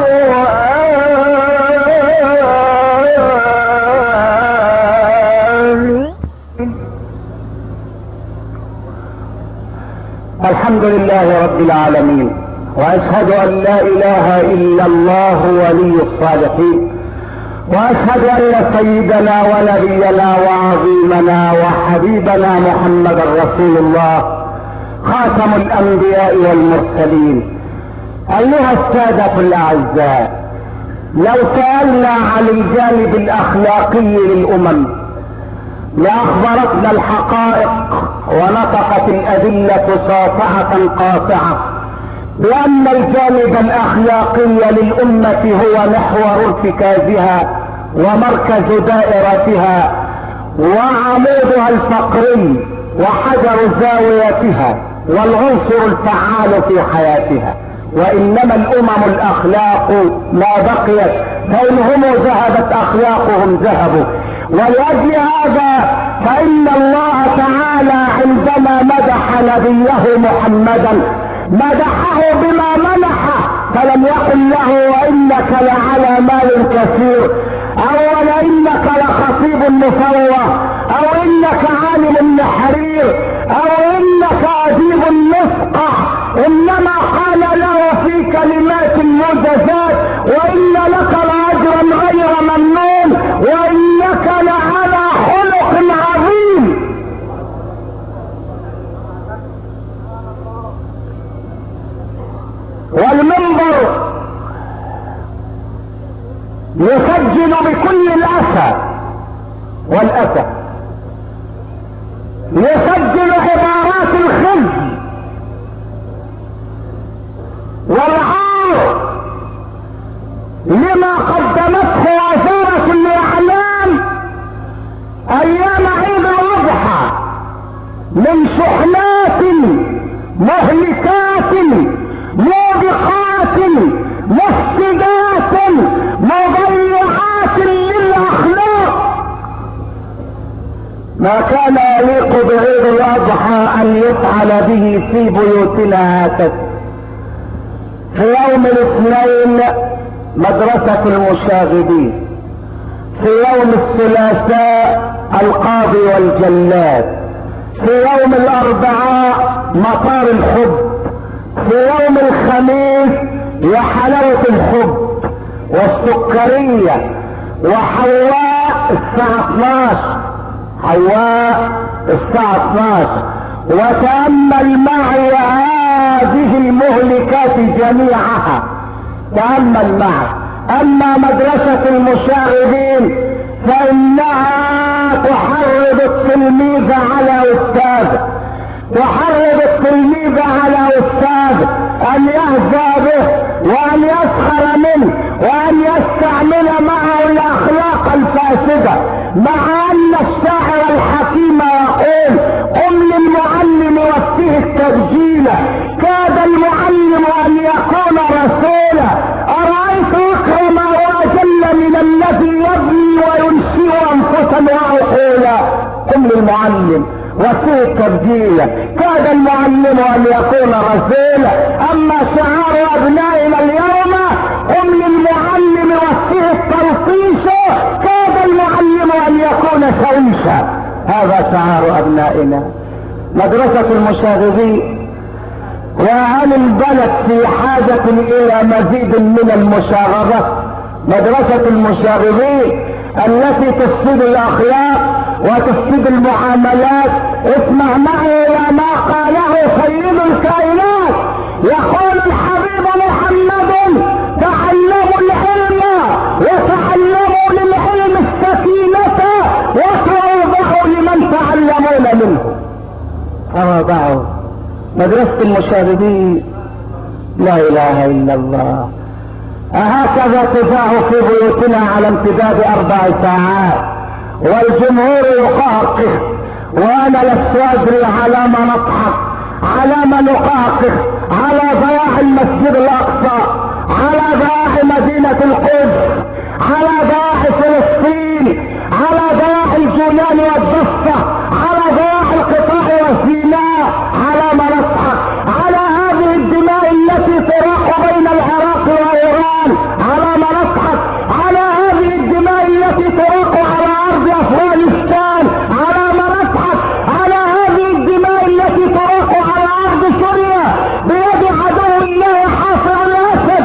الحمد لله رب العالمين، واشهد ان لا اله الا الله ولي الصالحين، واشهد ان سيدنا ونبينا وعظيمنا وحبيبنا محمدا رسول الله خاتم الانبياء والمرسلين. ايها السادة الاعزاء، لو سألنا عن الجانب الاخلاقي للامم لاخبرتنا الحقائق ونطقت الادلة ساطعة قاطعة بان الجانب الاخلاقي للامة هو محور ارتكازها ومركز دائرتها وعمودها الفقري وحجر زاويتها والعنصر الفعال في حياتها. وانما الامم الاخلاق ما بقيت، فانهم ذهبت اخلاقهم ذهبوا. ولأجل هذا فإن الله تعالى عندما مدح نبيه محمدا مدحه بما منحه، فلم يقل له وإنك لعلى مال كثير، أو وإنك لخطيب مفوه، أو إنك عالم نحرير، أو إنك أديب نفقه. إنما قال له في كلمات موجزات: وإن لك لأجرا غير ممنون، وإنك لعلى خلق عظيم. والمنبر يسجل بكل الأسى والأسى، يسجل عبارات الخزي والعار لما قدمته وزارة الإعلام أيام عيد الأضحى من شحنات مهلكات موبقات مفسدات مضيعات للأخلاق. ما وكان يليق بعيد الاضحى ان يفعل به في بيوتنا هكذا. في يوم الاثنين مدرسة المشاغبين، في يوم الثلاثاء القاضي والجلاد، في يوم الاربعاء مطار الحب، في يوم الخميس يا حلاوة الحب والسكرية، وحواء الساعة اثناشر، حواء الساعة اثناشر. وتأمل معي هذه المهلكات جميعها، تأمل معي. اما مدرسة المشاغبين فانها تحرض التلميذ على استاذه، تحرض التلميذ على استاذه ان يهزأ به وان يسخر منه وان يستعمل معه الاخلاق الفاسدة، مع ان الشاعر الحكيم يقول قم للمعلم وفيه التبجيل، كاد المعلم ان يكون رسولا، أرأيت اكرم واجل من الذي يبني وينشئ انفسا وعقولا. قم للمعلم وفيه التبجيل، كاد المعلم ان يكون رسولا. اما شعار ابنائنا اليوم قم للمعلم وفيه التلطيش، كاد المعلم ان يكون شويشا. هذا شعار ابنائنا. مدرسة المشاغبين. وهل البلد في حاجة الى مزيد من المشاغبة؟ مدرسة المشاغبين التي تفسد الاخلاق وتفسد المعاملات. اسمع معي الى ما قاله سيد الكائنات، يقول الحبيب محمد تعلموا العلم وتعلموا للعلم السكينة وتوضعوا لمن تعلمون منه. توضعوا. مدرسة المشاغبين لا اله الا الله. أهكذا تذاع في بيوتنا على امتداد اربع ساعات والجمهور يقهقه، وانا لست ادري على ما نضحك، على ما نقهقه، على ضياع المسجد الاقصى، على ضياع مدينة القدس، على ضياع فلسطين، على ضياع الجولان والضفة، على ضياع القطاع وسيناء، على ما نضحك، على هذه الدماء التي تراق بين العراق وايران، على ما نضحك، على هذه الدماء التي تراق على ارض افغانستان، على ما نضحك، على هذه الدماء التي تراق على ارض سوريا بيد عدو الله حافظ الاسد.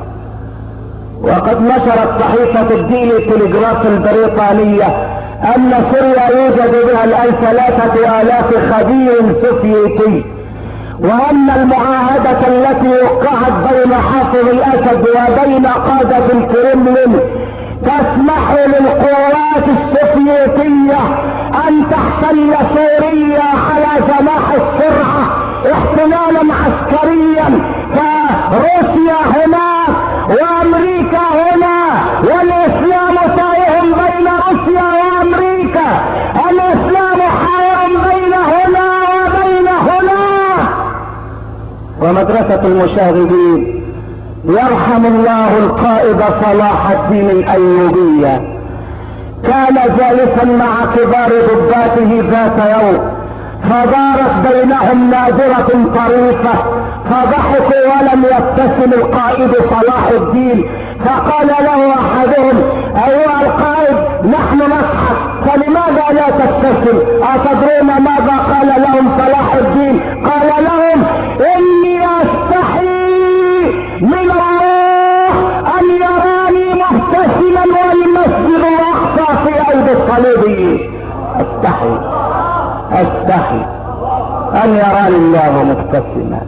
وقد نشرت صحيفة الديلي تلجراف البريطانية ان سوريا يوجد بها الان ثلاثة الاف خبير سوفيتي، وان المعاهدة التي وقعت بين حافظ الاسد وبين قادة الكرملين تسمح للقوات السوفيتية ان تحتل سوريا على جناح السرعة احتلالا عسكريا، فروسيا هناك وامريكا هنا، والاسلام تائه بين روسيا وامريكا، الاسلام حائر بين هنا وبين هنا. ومدرسة المشاغبين يرحم الله القائد صلاح الدين الايوبية، كان جالسا مع كبار ضباطه ذات يوم فدارت بينهم نادرة طريفة، فضحكوا ولم يبتسم القائد صلاح الدين، فقال له احدهم ايها القائد نحن نضحك فلماذا لا تبتسم؟ اتدرون ماذا قال لهم صلاح الدين؟ قال لهم اني استحي من الله ان يراني مبتسما والمسجد الاقصى في ايدي الصليبيين. استحي استحي ان يراني الله مبتسما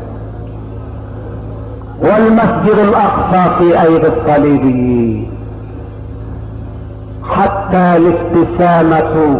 والمسجد الاقصى في ايدي الصليبيين. حتى الابتسامة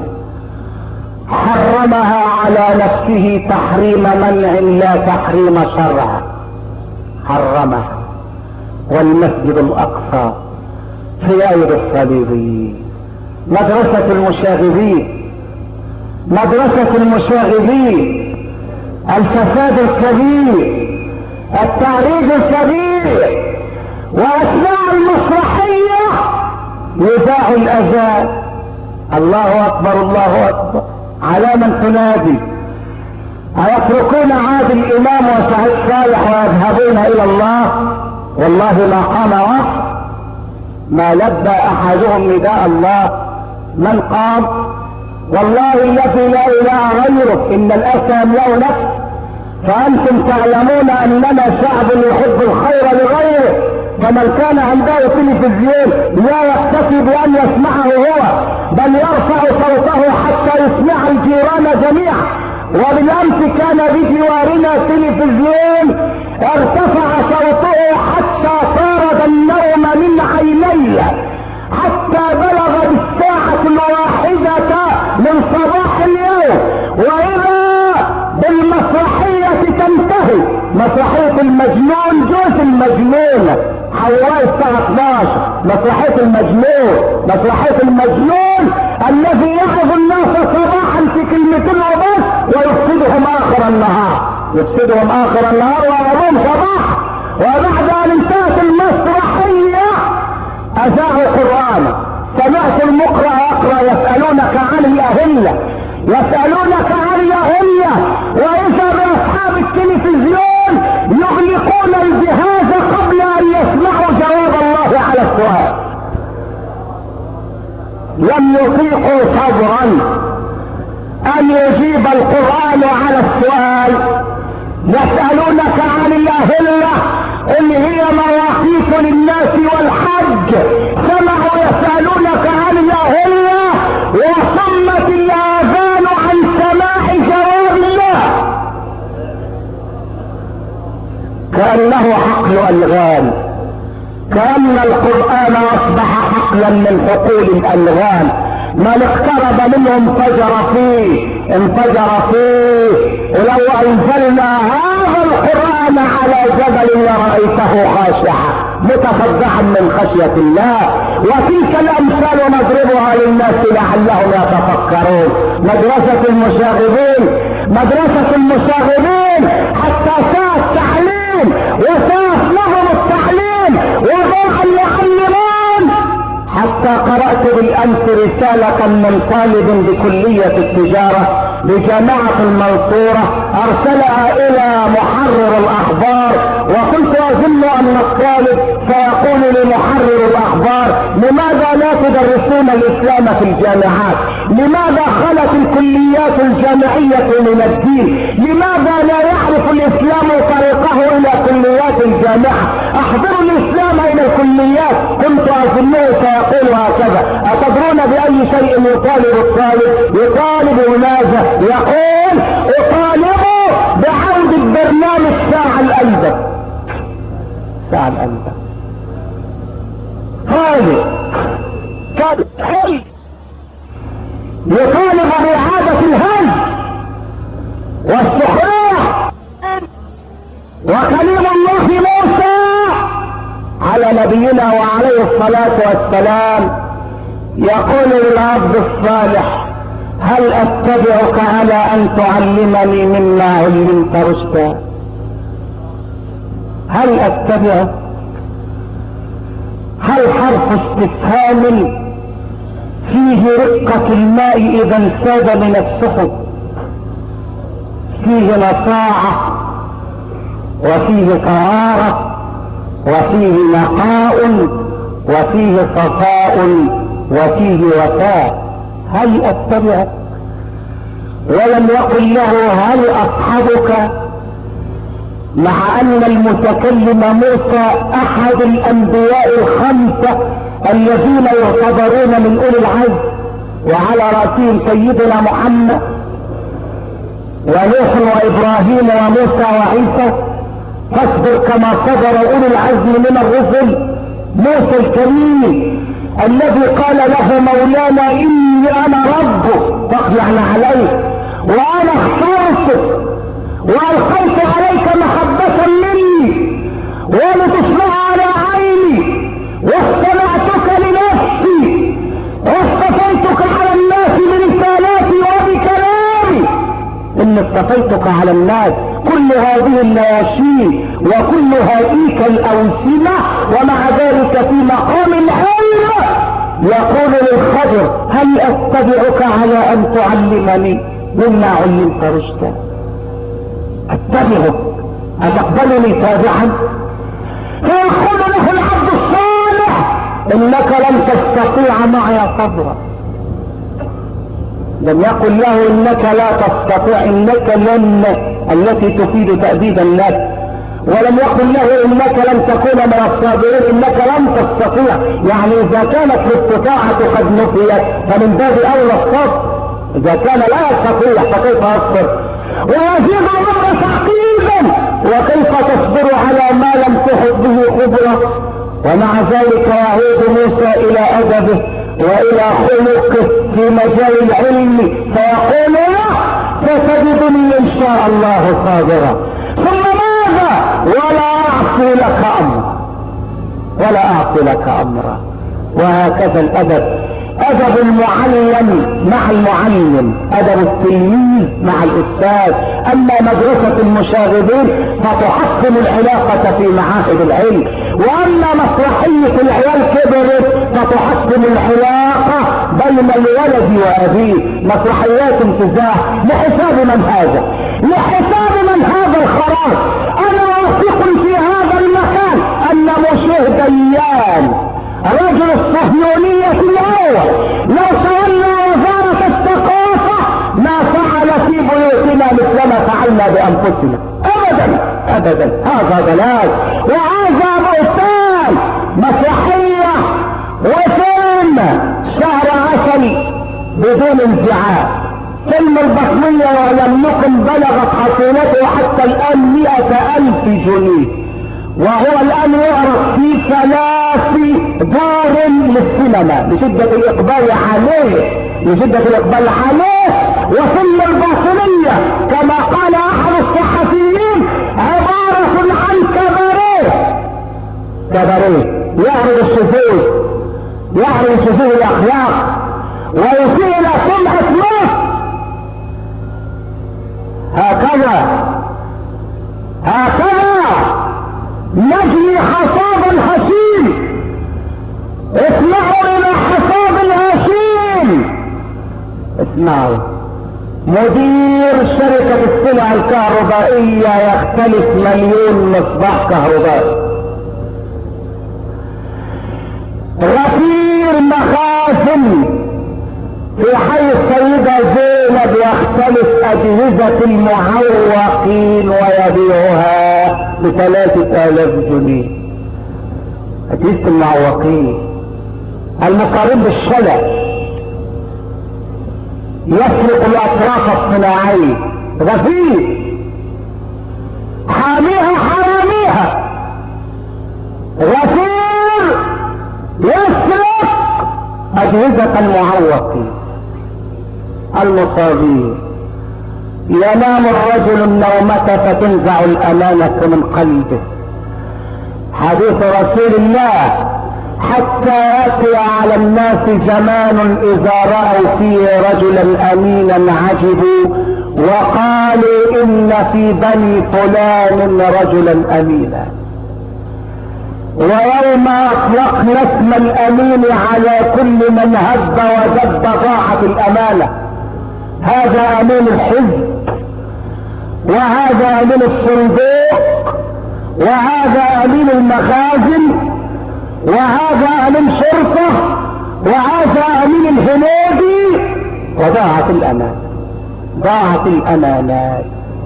حرمها على نفسه تحريم منع لا تحريم شرع، حرمها والمسجد الاقصى في ايدي الصليبيين. مدرسة المشاغبين، مدرسة المشاغبين، الفساد الكبير، التعريض الكبير، واثناء المسرحية يذاع الاذان الله اكبر الله اكبر. على من تنادي؟ أيتركون عاد الامام وسعيد صالح ويذهبون الى الله؟ والله ما قام واحد، ما لبى احدهم نداء الله. من قام؟ والله الذي لا اله غيره ان الاسى يملأ نفس، فانتم تعلمون اننا شعب يحب الخير لغيره، فمن كان عنده تلفزيون لا يكتفي بان يسمعه هو، بل يرفع صوته حتى يسمع الجيران جميعا. وبالامس كان بجوارنا تلفزيون ارتفع صوته حتى طارد النوم من عيني، حتى بلغ بالساعة الواحدة من صباح اليوم، واذا بالمسرحية تنتهي، مسرحية المجنون جوز المجنون حواء الساعة اثناشر، مسرحية المجنون، مسرحية المجنون الذي يأخذ الناس صباحا في كلمتين وبس ويفسدهم اخر النهار، يفسدهم اخر النهار ويرون صباح. وبعد ان انتهت المسرحية اذاعوا قرآن. سمعت المقرأ يقرأ يسألونك عن الاهلة، يسألونك عن الاهلة، واذا باصحاب التلفزيون يغلقون الجهاز قبل ان يسمعوا جواب الله على السؤال. لم يطيقوا صبرا ان يجيب القرآن على السؤال. يسألونك عن الاهلة قل هي مواقيت للناس والحج، سمعوا يسألونك عن الاهلة وصمت الاذان عن سماع جواب الله، كأنه حقل الغام، كأن القرآن اصبح حقلا من حقول الالغام. من اقترب منه انفجر فيه انفجر فيه. ولو انزلنا هذا القرآن على جبل لرأيته خاشعا متصدعا من خشية الله. وتلك الامثال نضربها للناس لعلهم يتفكرون. مدرسة المشاغبين، مدرسة المشاغبين، حتى ساء التعليم وساء لهم التعليم وضاع المعلمون. حتى قرأت بالامس رسالة من طالب بكلية التجارة بجامعة المنصورة ارسلها الى محرر الاخبار، وكنت اظن ان الطالب سيقول لمحرر الاخبار لماذا لا تدرسون الاسلام في الجامعات؟ لماذا خلت الكليات الجامعية من الدين؟ لماذا لا يعرف الاسلام طريقه الى كليات الجامعة؟ احضروا الاسلام الى الكليات. كنت اظنه سيقول هكذا. اتدرون باي شيء يطالب الطالب؟ يطالب ماذا؟ يقول اطالب بعود البرنامج ساعة الألبة، ساعة الألبة. طالب طالب حل يطالب بإعادة الهز والسخرية. وكليم الله موسى على نبينا وعليه الصلاة والسلام يقول للعبد الصالح هل اتبعك على ان تعلمني مما علمت رشدا؟ هل اتبعك؟ هل حرف استفهام فيه رقة الماء اذا انساد من السحب، فيه نصاعة وفيه طهارة وفيه نقاء وفيه صفاء وفيه وفاء. هل اتبعك؟ ولم يقل له هل اصحبك، مع ان المتكلم موسى احد الانبياء الخمسة الذين يعتبرون من اولي العزم، وعلى رأسهم سيدنا محمد ونوح وابراهيم وموسى وعيسى. فاصبر كما صبر اولي العزم من الرسل. موسى الكريم الذي قال له مولانا اني انا ربك فاخلع عليك، وانا اخترتك والقيت عليك محبة مني ولتصنع على عيني واصطنعتك لنفسي واصطفيتك على الناس برسالاتي وبكلامي. ان اصطفيتك على الناس. كل هذه النواشين وكل هذه الاوسمة ومع ذلك في مقام العلم يقول للخضر هل اتبعك على ان تعلمني مما علمت رشدا؟ اتبعك اتقبلني تابعا؟ فيقول له العبد الصالح انك لن تستطيع معي صبرا. لم يقل له انك لا تستطيع، انك لن التي تفيد تأديب الناس، ولم يقل له انك لن تكون من الصابرين، انك لن تستطيع. يعني اذا كانت الاستطاعة قد نفيت فمن باب اولى الصبر، اذا كان لا يستطيع فكيف يصبر؟ ويزيد الامر تعقيدا وكيف تصبر على ما لم تحط به خبرة؟ ومع ذلك يعود موسى الى ادبه والى خلقه في مجال العلم فيقول له ستجدني ان شاء الله صابرا. ثم ماذا؟ ولا اعصي لك امرا، ولا اعصي لك امرا. وهكذا الادب، ادب المعلم مع المعلم، ادب التلميذ مع الاستاذ. اما مدرسة المشاغبين فتحكم العلاقة في معاهد العلم، واما مسرحية العيال كبرت فتحكم العلاقة بين الولد وابيه. مسرحيات انتزاع لحساب من هذا؟ لحساب من هذا الخراج؟ انا واثق في هذا المكان ان مشيه ديان رجل الصهيونية الاول لو تولى وزارة الثقافة ما فعل في بيوتنا مثل ما فعلنا بانفسنا ابدا ابدا. هذا ضلال وهذا بهتان. مسرحية وفيلم شهر عسل بدون انزعاج، فيلم البطنية ولم يكن بلغت حصيلته حتى الان مئة الف جنيه، وهو الان يعرض في ثلاث دور للسينما لشدة الاقبال عليه لشدة الاقبال عليه. وفيلم الباطنية كما قال احد الصحفيين عبارة عن كباريه كباريه يعرض الشذوذ، يعرض شذوذ الاخلاق ويسيء الى سمعة مصر. هكذا هكذا نجني حصاد الهشيم. اسمعوا الى حصاد الهشيم، اسمعوا. مدير شركة السلع الكهربائية يختلف مليون مصباح كهربائي. غفير مخازن في حي السيدة زينب يختلف اجهزة المعوقين ويبيعها بثلاثة الاف جنيه. اجهزة المعوقين المقارن بالشلع يسرق الاطراف الصناعية. غفير حاميها حراميها. غفير يسرق اجهزة المعوقين المصابين. ينام الرجل النومة فتنزع الامانة من قلبه. حديث رسول الله حتى يأتي على الناس زمان اذا رأوا فيه رجلا امينا عجبوا وقالوا ان في بني فلان رجلا امينا. ويوم اطلقنا اسم الامين على كل من هب ودب ضاعت الامانة. هذا امين الحزب، وهذا امين الصندوق، وهذا امين المخازن، وهذا امين شرطة، وهذا امين الهنودي. وضاعت الامانة، ضاعت الامانات.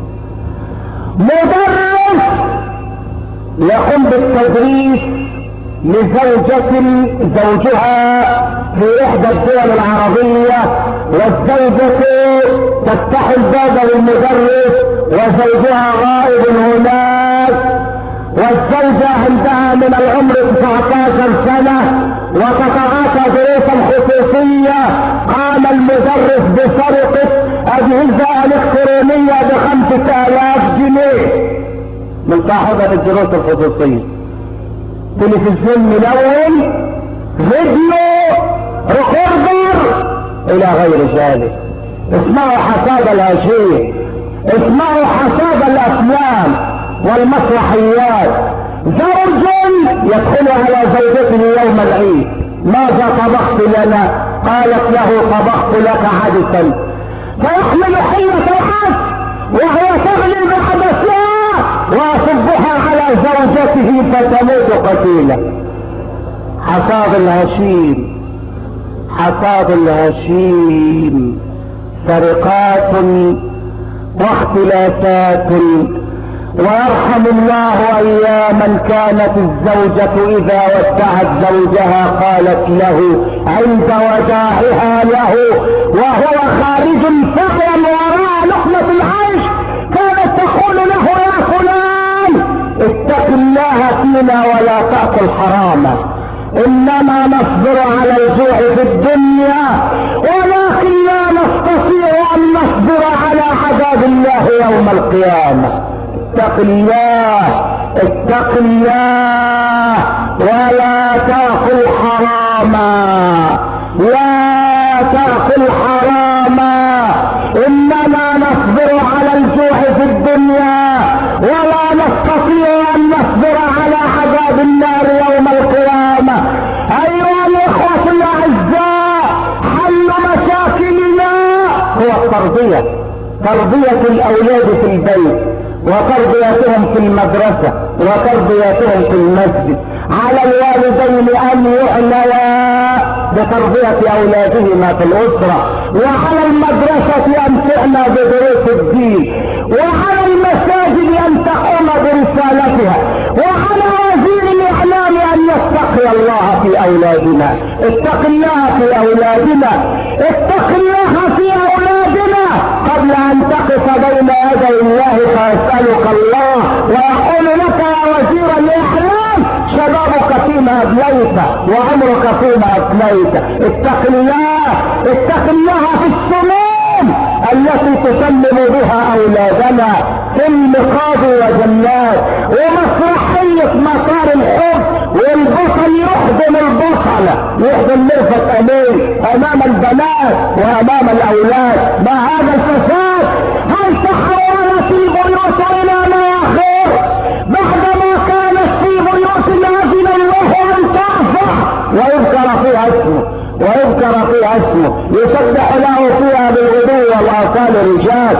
مدرس يقوم بالتدريس لزوجة زوجها في احدى الدول العربية، والزوجة تفتح الباب للمدرس وزوجها غائب هناك، والزوجة عندها من العمر تسعة عشر سنة وتتعاطى دروسا خصوصية. قام المدرس بسرقة اجهزة الكترونية بخمسة الاف جنيه من صاحبة الدروس الخصوصية. تلفزيون ملون، فيديو، ريكوردر الى غير ذلك. اسمعوا حساب الهشيم، اسمعوا حساب الافلام والمسرحيات. زوج يدخل على زوجته يوم العيد ماذا طبخت لنا؟ قالت له طبخت لك عدسا. فيحمل حلة العدس وهي تغلي بعدسها ويصبها على زوجته فتموت قتيلة. حصاد الهشيم، حصاد الهشيم، سرقات واختلافات. ويرحم الله اياما كانت الزوجة اذا ودعت زوجها قالت له عند وداعها له وهو خارج فقرا وراء لقمة العيش كانت تقول له يا فلان اتق الله فينا ولا تأكل حراما، انما نصبر على الجوع في الدنيا ولكن لا نستطيع ان نصبر على عذاب الله يوم القيامة. اتق الله، اتق الله ولا تأكل حراما، لا تأكل حراما، انما نصبر على الجوع في الدنيا ولا نستطيع ان نصبر على عذاب النار يوم القيامة. ايها الاخوة الاعزاء، حل مشاكلنا هو التربية، تربية الاولاد في البيت وتربيتهم في المدرسة وتربيتهم في المسجد. على الوالدين ان يعنيا بتربية اولادهما في الاسرة، وعلى المدرسة ان تعنى بدروس الدين، وعلى المساجد ان تقوم برسالتها، وعلى وزير الاعلام ان يتقي الله في اولادنا. اتق الله في اولادنا، اتق الله في اولادنا قبل ان تقف بين يدي الله فيسألك الله ويقول لك يا وزير الاعلام شبابك فيما ابليت وعمرك فيما افنيت. اتق الله، اتق الله في السموم التي تسلم بها اولادنا في النقاب وجنات ومسرحية مسار الحب، والبطل يحضن البطلة، يحضن مرفق امين امام البنات وامام الاولاد. ما هذا الفساد؟ هل تحولت البيوت الى مآخر بعدما كانت في بيوت اذن الله ان ترفع ويذكر فيها اسمه ويذكر فيها اسمه يسبح له فيها بالغدو والاصال رجال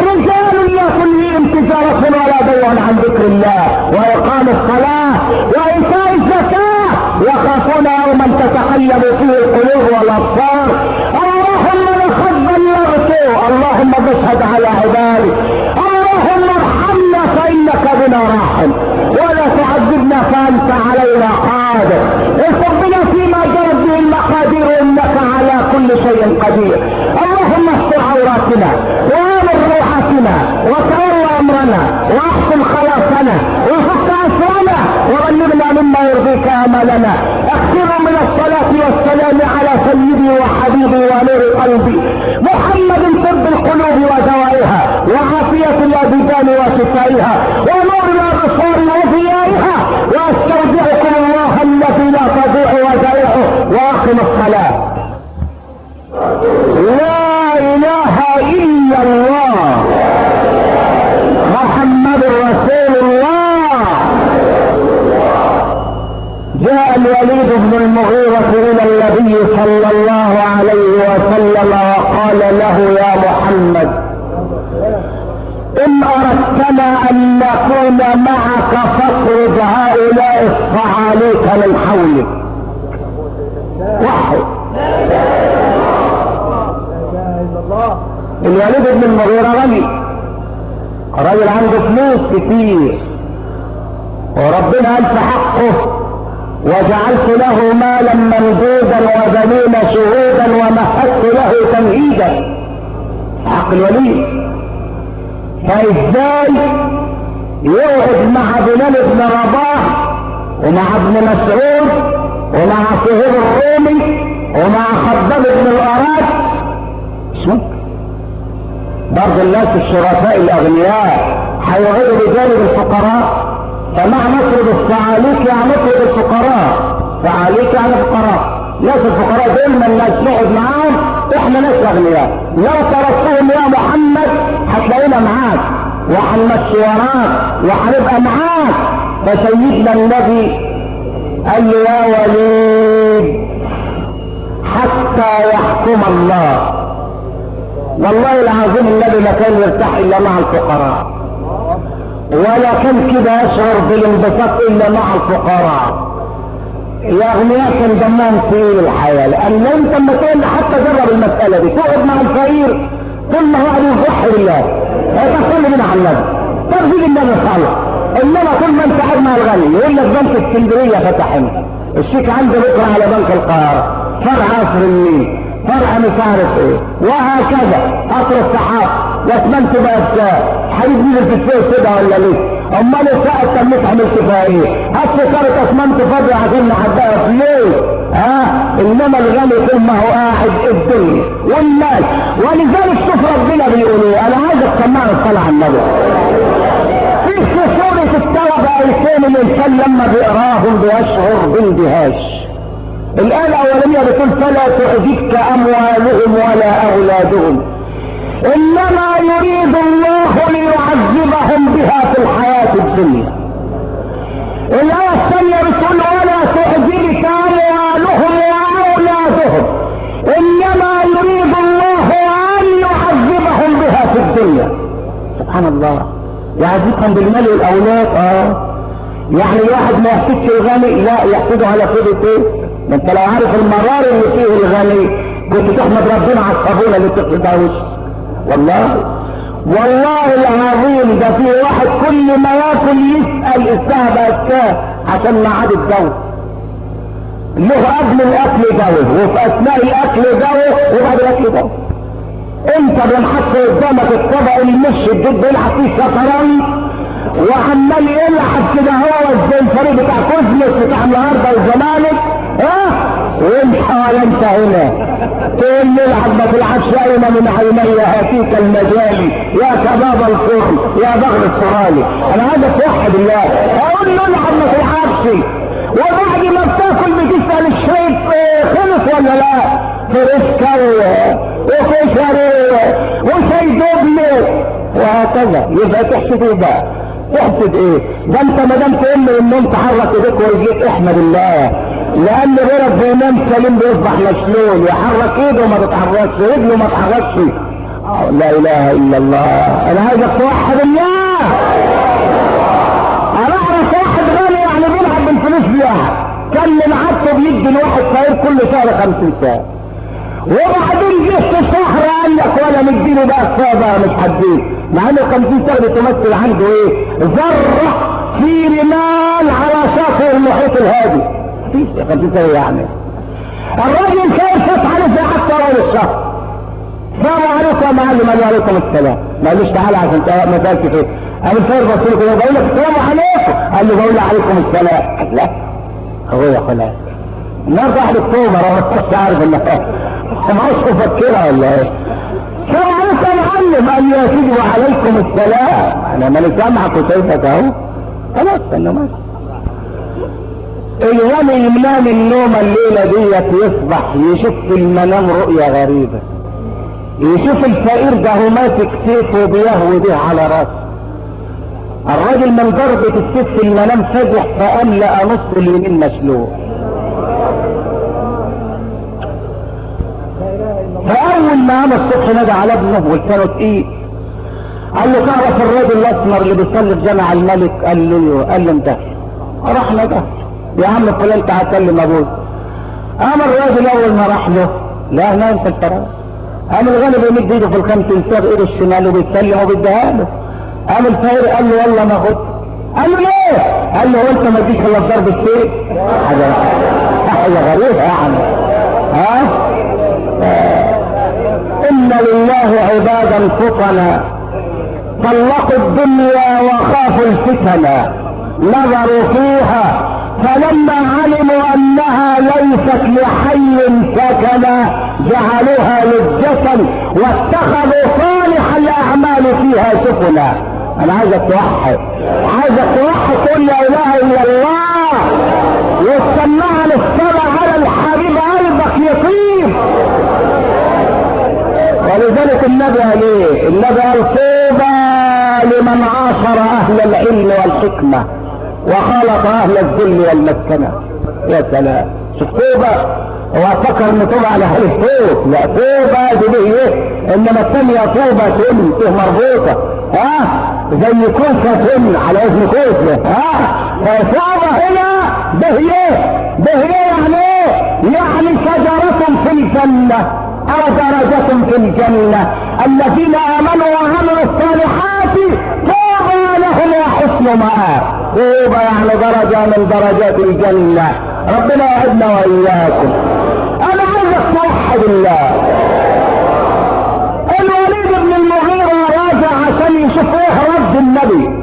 رجال لا تلهيهم تجارة ولا بيع عن ذكر الله واقام الصلاة وايتاء الزكاة يخافون يوما تتقلب فيه القلوب والابصار. اللهم لقد بلغت، اللهم بشهد على عبادك، اللهم ارحمنا فانك بنا راحم ولا تعذبنا فانت علينا قادر. اصبنا فيما جرت به المقادير انك على كل شيء قدير. اللهم استر عوراتنا وامن روحاتنا وتولى امرنا واحسن خلاصنا وفك اسرنا وبلغنا مما يرضيك امالنا. اكثروا من الصلاة والسلام على سيدي وحبيبي ونور قلبي محمد طب القلوب ودوائها وعافية الابدان وشفائها ونور الابصار وضيائها. واستودعكم الله الذي لا تضيع ودائعه واقم الصلاة. لا اله الا الله محمد رسول الله. جاء الوليد بن المغيرة الى النبي صلى الله عليه وسلم وقال له يا محمد ان اردتنا ان نكون معك فاطرد هؤلاء الصعاليك من حولك. وحي الوليد بن المغيرة غني، راجل عنده فلوس كتير وربنا قال في حقه وجعلت له مالا ممدودا وبنين شهودا ومهدت له تمهيدا. حق الوليد. فازاي يقعد مع بلال بن رباح ومع ابن مسعود ومع صهيب الرومي ومع خباب بن الاراد؟ مش ممكن. برضه الناس الشرفاء الاغنياء هيقعدوا بجانب الفقراء. فمعنى نطرد الصعاليك يعني نطرد الفقراء، صعاليك يعني فقراء. ناس الفقراء دول ما الناس نقعد معاهم، احنا ناس اغنياء. لو تركتهم يا محمد هتلاقينا معاك وهنمشي وراك وهنبقى معاك. فسيدنا النبي قال له يا وليد حتى يحكم الله. والله العظيم النبي ما كان يرتاح الا مع الفقراء، ولا كان كده يشعر بالانبساط الا مع الفقراء. يا اغنياء كان دمهم في الحياه، لان انت لما تقول حتى جرب المساله دي، تقعد مع الفقير كل ما هو قاعد يضحي بالله هتقول من على النبي ترجيل النبي صالح. انما كل ما انت قاعد مع الغني يقول لك بنك اسكندريه فتحنا، الشيك عنده بكره على بنك القاهره، فرع عصر النيل، فرع مش عارف ايه، وهكذا قطر السحاب واسمنت بقى بكام، حبيب نزل في السوق كده ولا ليه؟ امال الساعه تمت عملت فيها ايه؟ هات سكره اسمنت فاضيه عشان نحبها فلوس. ها انما الغني طول ما هو قاعد الدنيا والناس. ولذلك شوف ربنا بيقول ايه، انا عايز اسمعنا الصلاه على النبي. في سوره التوبه ايتين الانسان لما بيقراهم بيشعر باندهاش. الآية الأولانية بتقول فلا تعجبك أموالهم ولا أولادهم إنما يريد الله ليعذبهم بها في الحياة الدنيا. الآية الثانية بتقول ولا تعجبك أموالهم وأولادهم إنما يريد الله أن يعذبهم بها في الدنيا. سبحان الله، يعذبهم بالمال والأولاد. اه يعني الواحد ما يحسدش الغني، لا يحسده على كده ايه؟ ما انت لو عارف المرار اللي فيه الغني كنت تحمد ربنا على الصابونه اللي بتغسل وش. والله والله العظيم ده في واحد كل ما ياكل يسال الساعه بقت كام عشان ميعاد الجو، له قبل الاكل جو وفي اثناء الاكل جو وبعد الاكل جو. انت بنحط قدامك الطبق المش الجد بيلعب فيه شطرنج وعمال يلعب كده هو زي الفريق بتاع كوزمس بتاع النهارده والزمالك، ها وانت ولا انت هنا تقول نلعب ما تلعبش اين من عيني هاتيك المجالي يا كباب الفرن يا بغل الصرالي. انا عايزك توحد الله، اقول له العب ما تلعبش وبعد ما بتاكل بتسال الشيء خلص ولا لا؟ فريسكا وكشري وشاي دوبلي وهكذا. يبقى تحسد ايه بقى؟ تحسد ايه؟ ده انت ما دام تقول له ان انت حرك ايديك ورجليك احمد الله، لان غيرك بينام سليم بيصبح مشلول، يحرك ايده وما تتحركش، رجله ما تتحركش. لا اله الا الله. انا عايزك توحد الله. انا اعرف واحد غني يعني بيلعب بالفلوس بيها، كان من عادته بيدي الواحد صغير كل شهر خمسين ساعه، وبعدين جه في الشهر قال لك ولا مديني بقى كفايه بقى مش هديك، مع ان ال خمسين سنه بتمثل عنده ايه؟ ذره في رمال على شاطئ المحيط الهادي. في خمسين سنه يعني الراجل كان فات عليه في حتى اول الشهر. السلام عليكم يا معلم. قال عليكم السلام. ما قالوش تعالى عشان ما تقولش فيه. قال الخير بصير كده بقول لك السلام عليكم. قال له بقول عليكم السلام. لا هو يا خلاص الناس واحد اكتوبر انا مش عارف ان ما عادش مفكرها ولا ايه. السلام عليكم يا معلم. قال يا سيدي وعليكم السلام. انا ماني سامعك وشايفك اهو. خلاص انه ماشي. الغني ينام النوم الليله ديت يصبح يشوف في المنام رؤيه غريبه، يشوف الفقير ده هو ماسك سيفه وبيهوي به على راسه. الراجل من ضربة السيف في المنام فزع فقام لقى نص اليمين مسلوق. فاول ما قام الصبح نادى على ابنه ولسانه تقيل، قال له تعرف الراجل الاسمر اللي بيصلي في جامع الملك؟ قال له قال له انت راح نده يا عم فلان تعال كلم ابوك. قام الراجل اول ما راح له لا نام في الفراغ. قام الغني بيمد ايده في الخمس انساب ايده الشمال وبيتسلم وبيديها له. قام الفقير قال له والله ما خد. قال له ليه؟ قال له وانت ما تجيش الا بضرب السيف؟ حاجه حاجه غريبه يعني. ها؟ ان لله عبادا فطنا طلقوا الدنيا وخافوا الفتن نظروا فيها فلما علموا انها ليست لحي سكنا جعلوها لجة واتخذوا صالح الاعمال فيها سفنا. انا عايزك توحد، عايزك توحد تقول لا اله الا الله واستمع للصلاة على الحبيب قلبك يطيب. ولذلك النبي قال ايه؟ النبي قال طوبى لمن عاشر اهل العلم والحكمة وخالط اهل الذل والمسكنة. يا سلام، شوف طوبى هو فكر ان توبة على اهل التوب، لا توبة دي ايه؟ انما الثانية توبة سن فيه مربوطة، ها زي كوسة سن على اذن كوسة، ها فالتوبة هنا ده ايه؟ ده يعني ايه؟ يعني شجرة في الجنة او درجة في الجنة، الذين امنوا وعملوا الصالحات طوبى لهم وحسن مآب. طوبى يعني درجة من درجات الجنة، ربنا يعدنا واياكم. انا عايزك توحد الله. الوليد بن المغيرة راجع عشان يشوف ايه رد النبي،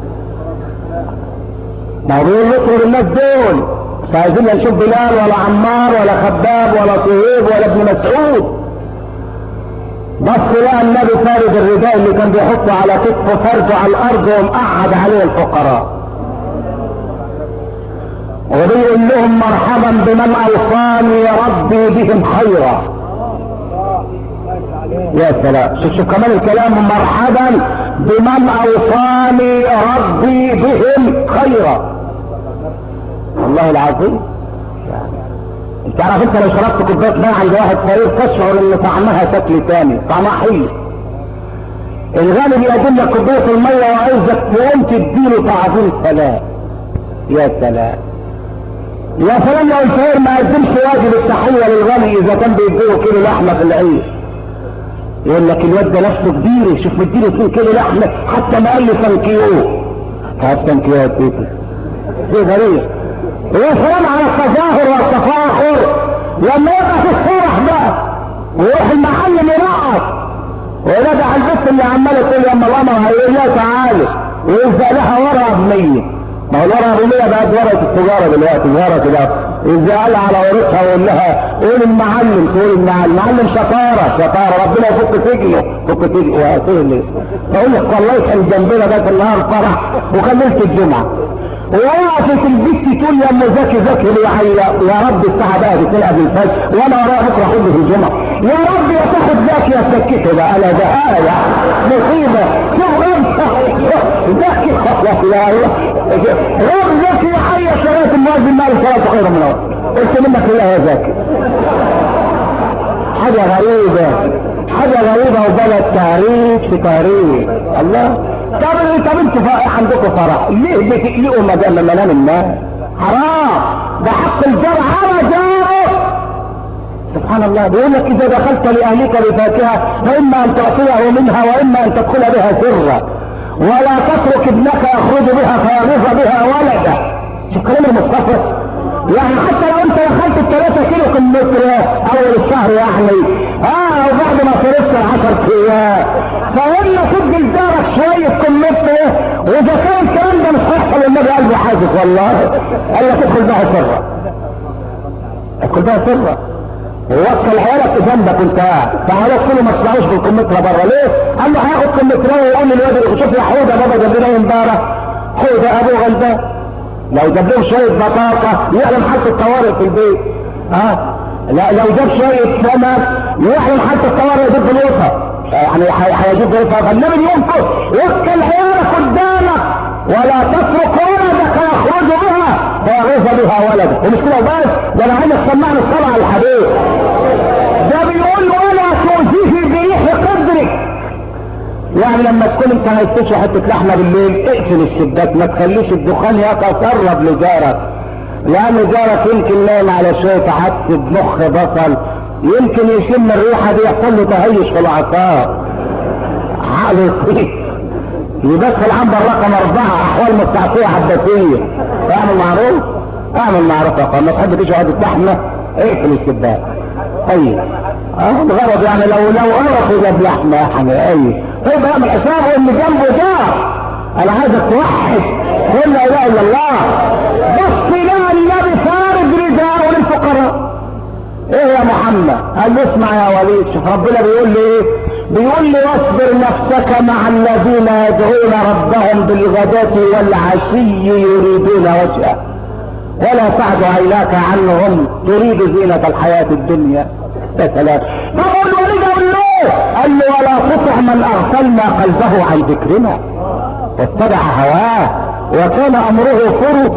ما هو يطلب الناس دول فعايزين نشوف بلال ولا عمار ولا خباب ولا صهيب ولا ابن مسعود. بص لقى النبي فارد الرداء اللي كان بيحطه على كتفه فرده على الارض ومقعد عليه الفقراء، وبيقول لهم مرحبا بمن اوصاني ربي بهم خيرا. يا سلام، شوف شوف كمان الكلام، مرحبا بمن اوصاني ربي بهم خيرا. والله العظيم انت عارف، انت لو شربت كوبايه ماء عند واحد فقير تشعر ان طعمها شكل ثاني، طعمها حلو. الغالب يقدم لك كوبايه الميه وعايزك تقوم تديله تعظيم سلام. يا سلام يا سلام، لو الفقير ما قدمش واجب التحيه للغني اذا كان بيديله كيلو لحمه في العيد، يقول لك الواد ده نفسه كبير، شوف مديله اتنين كيلو لحمه حتى ما قال لي تنكيوه. هات تنكيوه بيتي دي غريب. ويا سلام على التظاهر والتفاخر لما يبقى في الفرح بقى ويروح المعلم يرقص ويرجع البنت اللي عماله تقول يا ماما هيقول لها تعالى ويلزق لها ورقه بمية. ما هو الورقه بمية بقت ورقه التجاره دلوقتي، ورقه كده يلزق لها على ورقها ويقول لها قول المعلم، تقول المعلم المعلم شطاره شطاره ربنا يفك سجنه فك سجنه وهتقول اقول لك والله كان جنبنا ده النهار فرح وكملت الجمعه ووقفت البنت تقول يا ام زكي زكي لي يا رب الساعه بقى بتلقى بالفجر وانا ورايا بكره احب في الجمعه، يا رب يا تاخد زكي يا سكته بقى انا ده ايه مصيبه. شوف غير زكي لا غير زكي حي شريت المؤذن مال صلاه خير من الارض، قلت منك ايه يا زكي. حاجه غريبه حاجه غريبه وبلد تاريخ في تاريخ الله. طب طب انتوا عندكم فرح ليه بتقلقوا مدام منام الناس؟ حرام، ده حق الجار على جاره. سبحان الله، بيقول لك اذا دخلت لاهلك بفاكهه فاما ان تعطيه منها واما ان تدخل بها سرا ولا تترك ابنك يخرج بها فيغيظ بها ولده. شوف كلام المصطفى، يعني حتى لو انت دخلت الثلاثة كيلو كمتر اول الشهر يعني اه وبعد ما صرفت العشر ايام فقلنا تدي لجارك شوية كمتر، واذا كان الكلام ده مش هيحصل النبي قلبه حاسس والله قال لك ادخل بها سرة، ادخل بها سرة ووصل عيالك جنبك وانت قاعد، فعيالك كله ما تطلعوش بالكمتر بره. ليه؟ قال له هياخد كمتر ويقول للواد شوف يا حوده بابا جاب لنا امبارح، حوده ابوه غلبان لو جاب لهم شويه بطاطا يعلم حتى الطوارئ في البيت، ها لا لو جاب شويه سمك يعلم حتى الطوارئ ضد الوسط، يعني هيجيب وسط. فالنبي ينفذ وكل عيالك قدامك ولا تترك ولدك يخرج بها فيغيظ بها ولدك. ومش كده بس، ده انا عايز اسمعني الصلاه على الحديث ده بيقول ولا تؤذيه بريح قدرك، يعني لما تكون انت هتشوي حته لحمه بالليل اقفل الشباك، ما تخليش الدخان يتسرب لجارك، لان جارك يمكن نايم على شويه عدس بمخ بصل، يمكن يشم الريحه دي يحصل له تهيش في الاعصاب عقله يطير يدخل عنبر رقم اربعه احوال مستعصيه حدثيه. اعمل معروف اعمل معروف يا اخوان، ما تحب تشوي حته لحمه اقفل الشباك. طيب اه الغرض يعني لو لو قرصوا جاب لحمه يا حبيبي ايوه طيب اعمل حسابه ان جنبه جار. انا عايزك توحد قل لا اله الا الله. بص لها النبي فارض رداءه للفقراء. ايه يا محمد؟ قال له اسمع يا وليد، شوف ربنا بيقول لي ايه؟ بيقول لي واصبر نفسك مع الذين يدعون ربهم بالغداة والعشي يريدون وجهه ولا تعد عيناك عنهم تريد زينة الحياة الدنيا. يا سلام. طب الوليد قال له قال له ولا تطع من اغفلنا قلبه عن ذكرنا واتبع هواه وكان امره فرطا.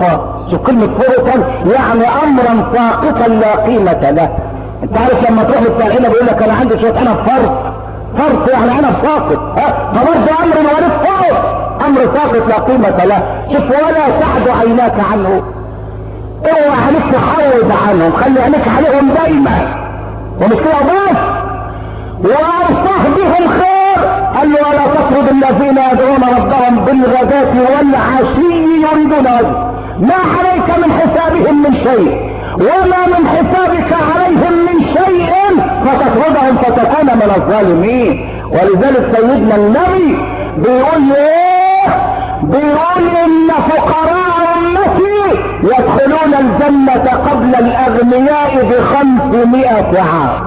شوف كلمة فرطا يعني امرا ساقطا لا قيمة له. انت عارف لما تروح لبتاع العنب بيقول لك انا عندي شوية عنب فرط، فرط يعني عنب ساقط، ها فبرضه امر موارد فرط، امر ساقط لا قيمة له. شوف ولا تعد عيناك عنه، اوعى عليك تحوض عنهم، خلي عينيك عليهم دايما. ومش كده بس، واوصاه بهم خير، قال له ولا تطرد الذين يدعون ربهم بالغداة والعشي يريدون وجهه، ما عليك من حسابهم من شيء وما من حسابك عليهم من شيء فتطردهم فتكون من الظالمين. ولذلك سيدنا النبي بيقول ايه؟ بيقول ان فقراء امتي يدخلون الجنة قبل الاغنياء بخمسمائة عام.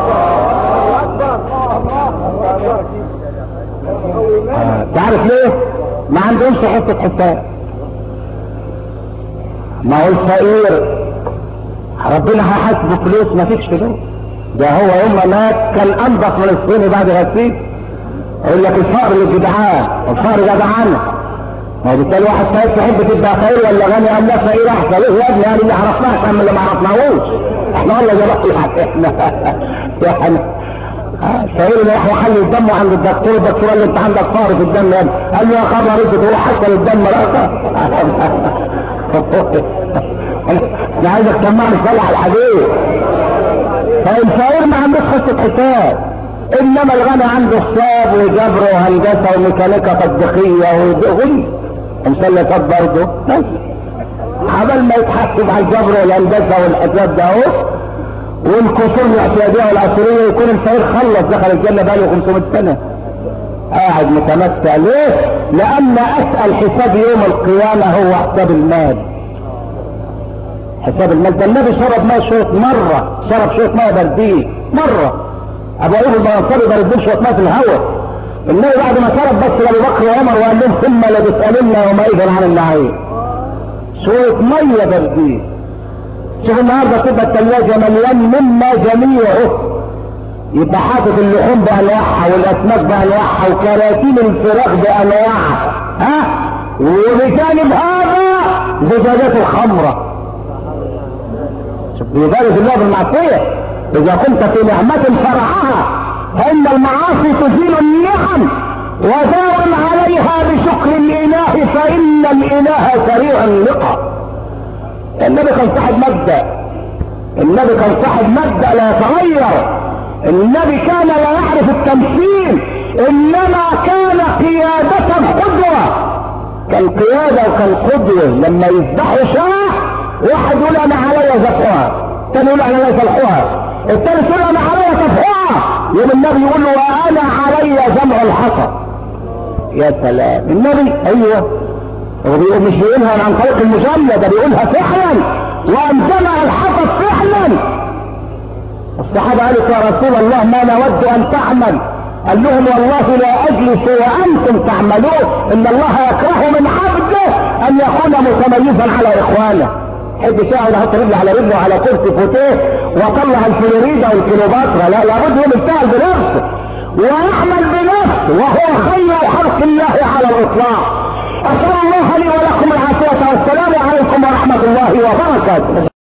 تعرف ليه؟ ما عندهمش حته حساب. ما هو الفقير ربنا هيحاسبه فلوس، ما فيش فلوس. ده هو يوم ما مات كان انضف من الصيني بعد غسيل. يقول لك الفقر للجدعان، الفقر جدعانه. ما هو بالتالي واحد فقير تحب تبقى فقير ولا غني؟ قال لا فقير احسن. ايه يا ابني؟ يعني اللي عرفناه احسن من اللي ما عرفناهوش. احنا والله جربنا احنا يعني فقير اللي راح يحلل الدم عند الدكتور، الدكتور قال له انت عندك فقر في الدم يا ابني. قال له يا خبر رجل هو حصل الدم راسه. انا عايزك تسمعني صلح الحديث. فالفقير ما عندوش حصه حساب، انما الغني عنده حساب وجبر وهندسه وميكانيكا تطبيقيه وغني ومسلطات برضه، بس عمل ما يتحسب على الجبر والهندسه والحساب ده اهو والكسور الاعتياديه والعصريه، يكون الفقير خلص دخل الجنه بقى له خمسمائة سنه قاعد متمتع. ليه؟ لان اسال حساب يوم القيامه هو حساب المال. حساب المال ده النبي شرب ماء شويه مره، شرب شويه ماء باردين مره. ابو ايوب المنصري باردين شويه ماء في الهواء. النبي بعد ما شرب بس لابو بكر وعمر وقال لهم ثم لتسالن يومئذ عن النعيم. شويه ميه باردين. شوف النهارده تبقى الثلاجه مليان مما جميعه، يبقى حاطط اللحوم بانواعها والاسماك بانواعها وكراتين الفراخ بانواعها، ها؟ وبجانب هذا زجاجات الخمره. شوف بيبارك الله بالمعصيه. اذا كنت في نعمه فرعها فان المعاصي تزيل النعم، وداوم عليها بشكر الاله فان الاله سريع اللقاء. النبي كان صاحب مبدأ، النبي كان صاحب مبدأ لا يتغير. النبي كان لا يعرف التمثيل، انما كان قيادة قدوة. كان قيادة وكان قدوة. لما يذبحوا شاة واحد يقول انا علي ذبحها، الثاني يقول انا لا ذبحها، الثالث يقول انا علي تذبحها، يوم النبي يقول له وانا علي جمع الحطب. يا سلام. النبي ايوه هو بيقول مش بيقولها عن طريق المجاملة، ده بيقولها فعلا، وان جمع الحطب فعلا. الصحابة قالوا يا رسول الله ما نود ان تعمل، قال لهم والله لا اجلس وانتم تعملون، ان الله يكره من عبده ان يكون متميزا على اخوانه. حد شاعر يحط رجله على رجله على كرسي فوتيه وطلع الفلوريدا والكيلوباترا، لا لابد هو يشتغل بنفسه ويعمل بنفسه، وهو خير خلق الله على الاطلاق. اسال الله لي ولكم العافيه والسلام عليكم ورحمه الله وبركاته.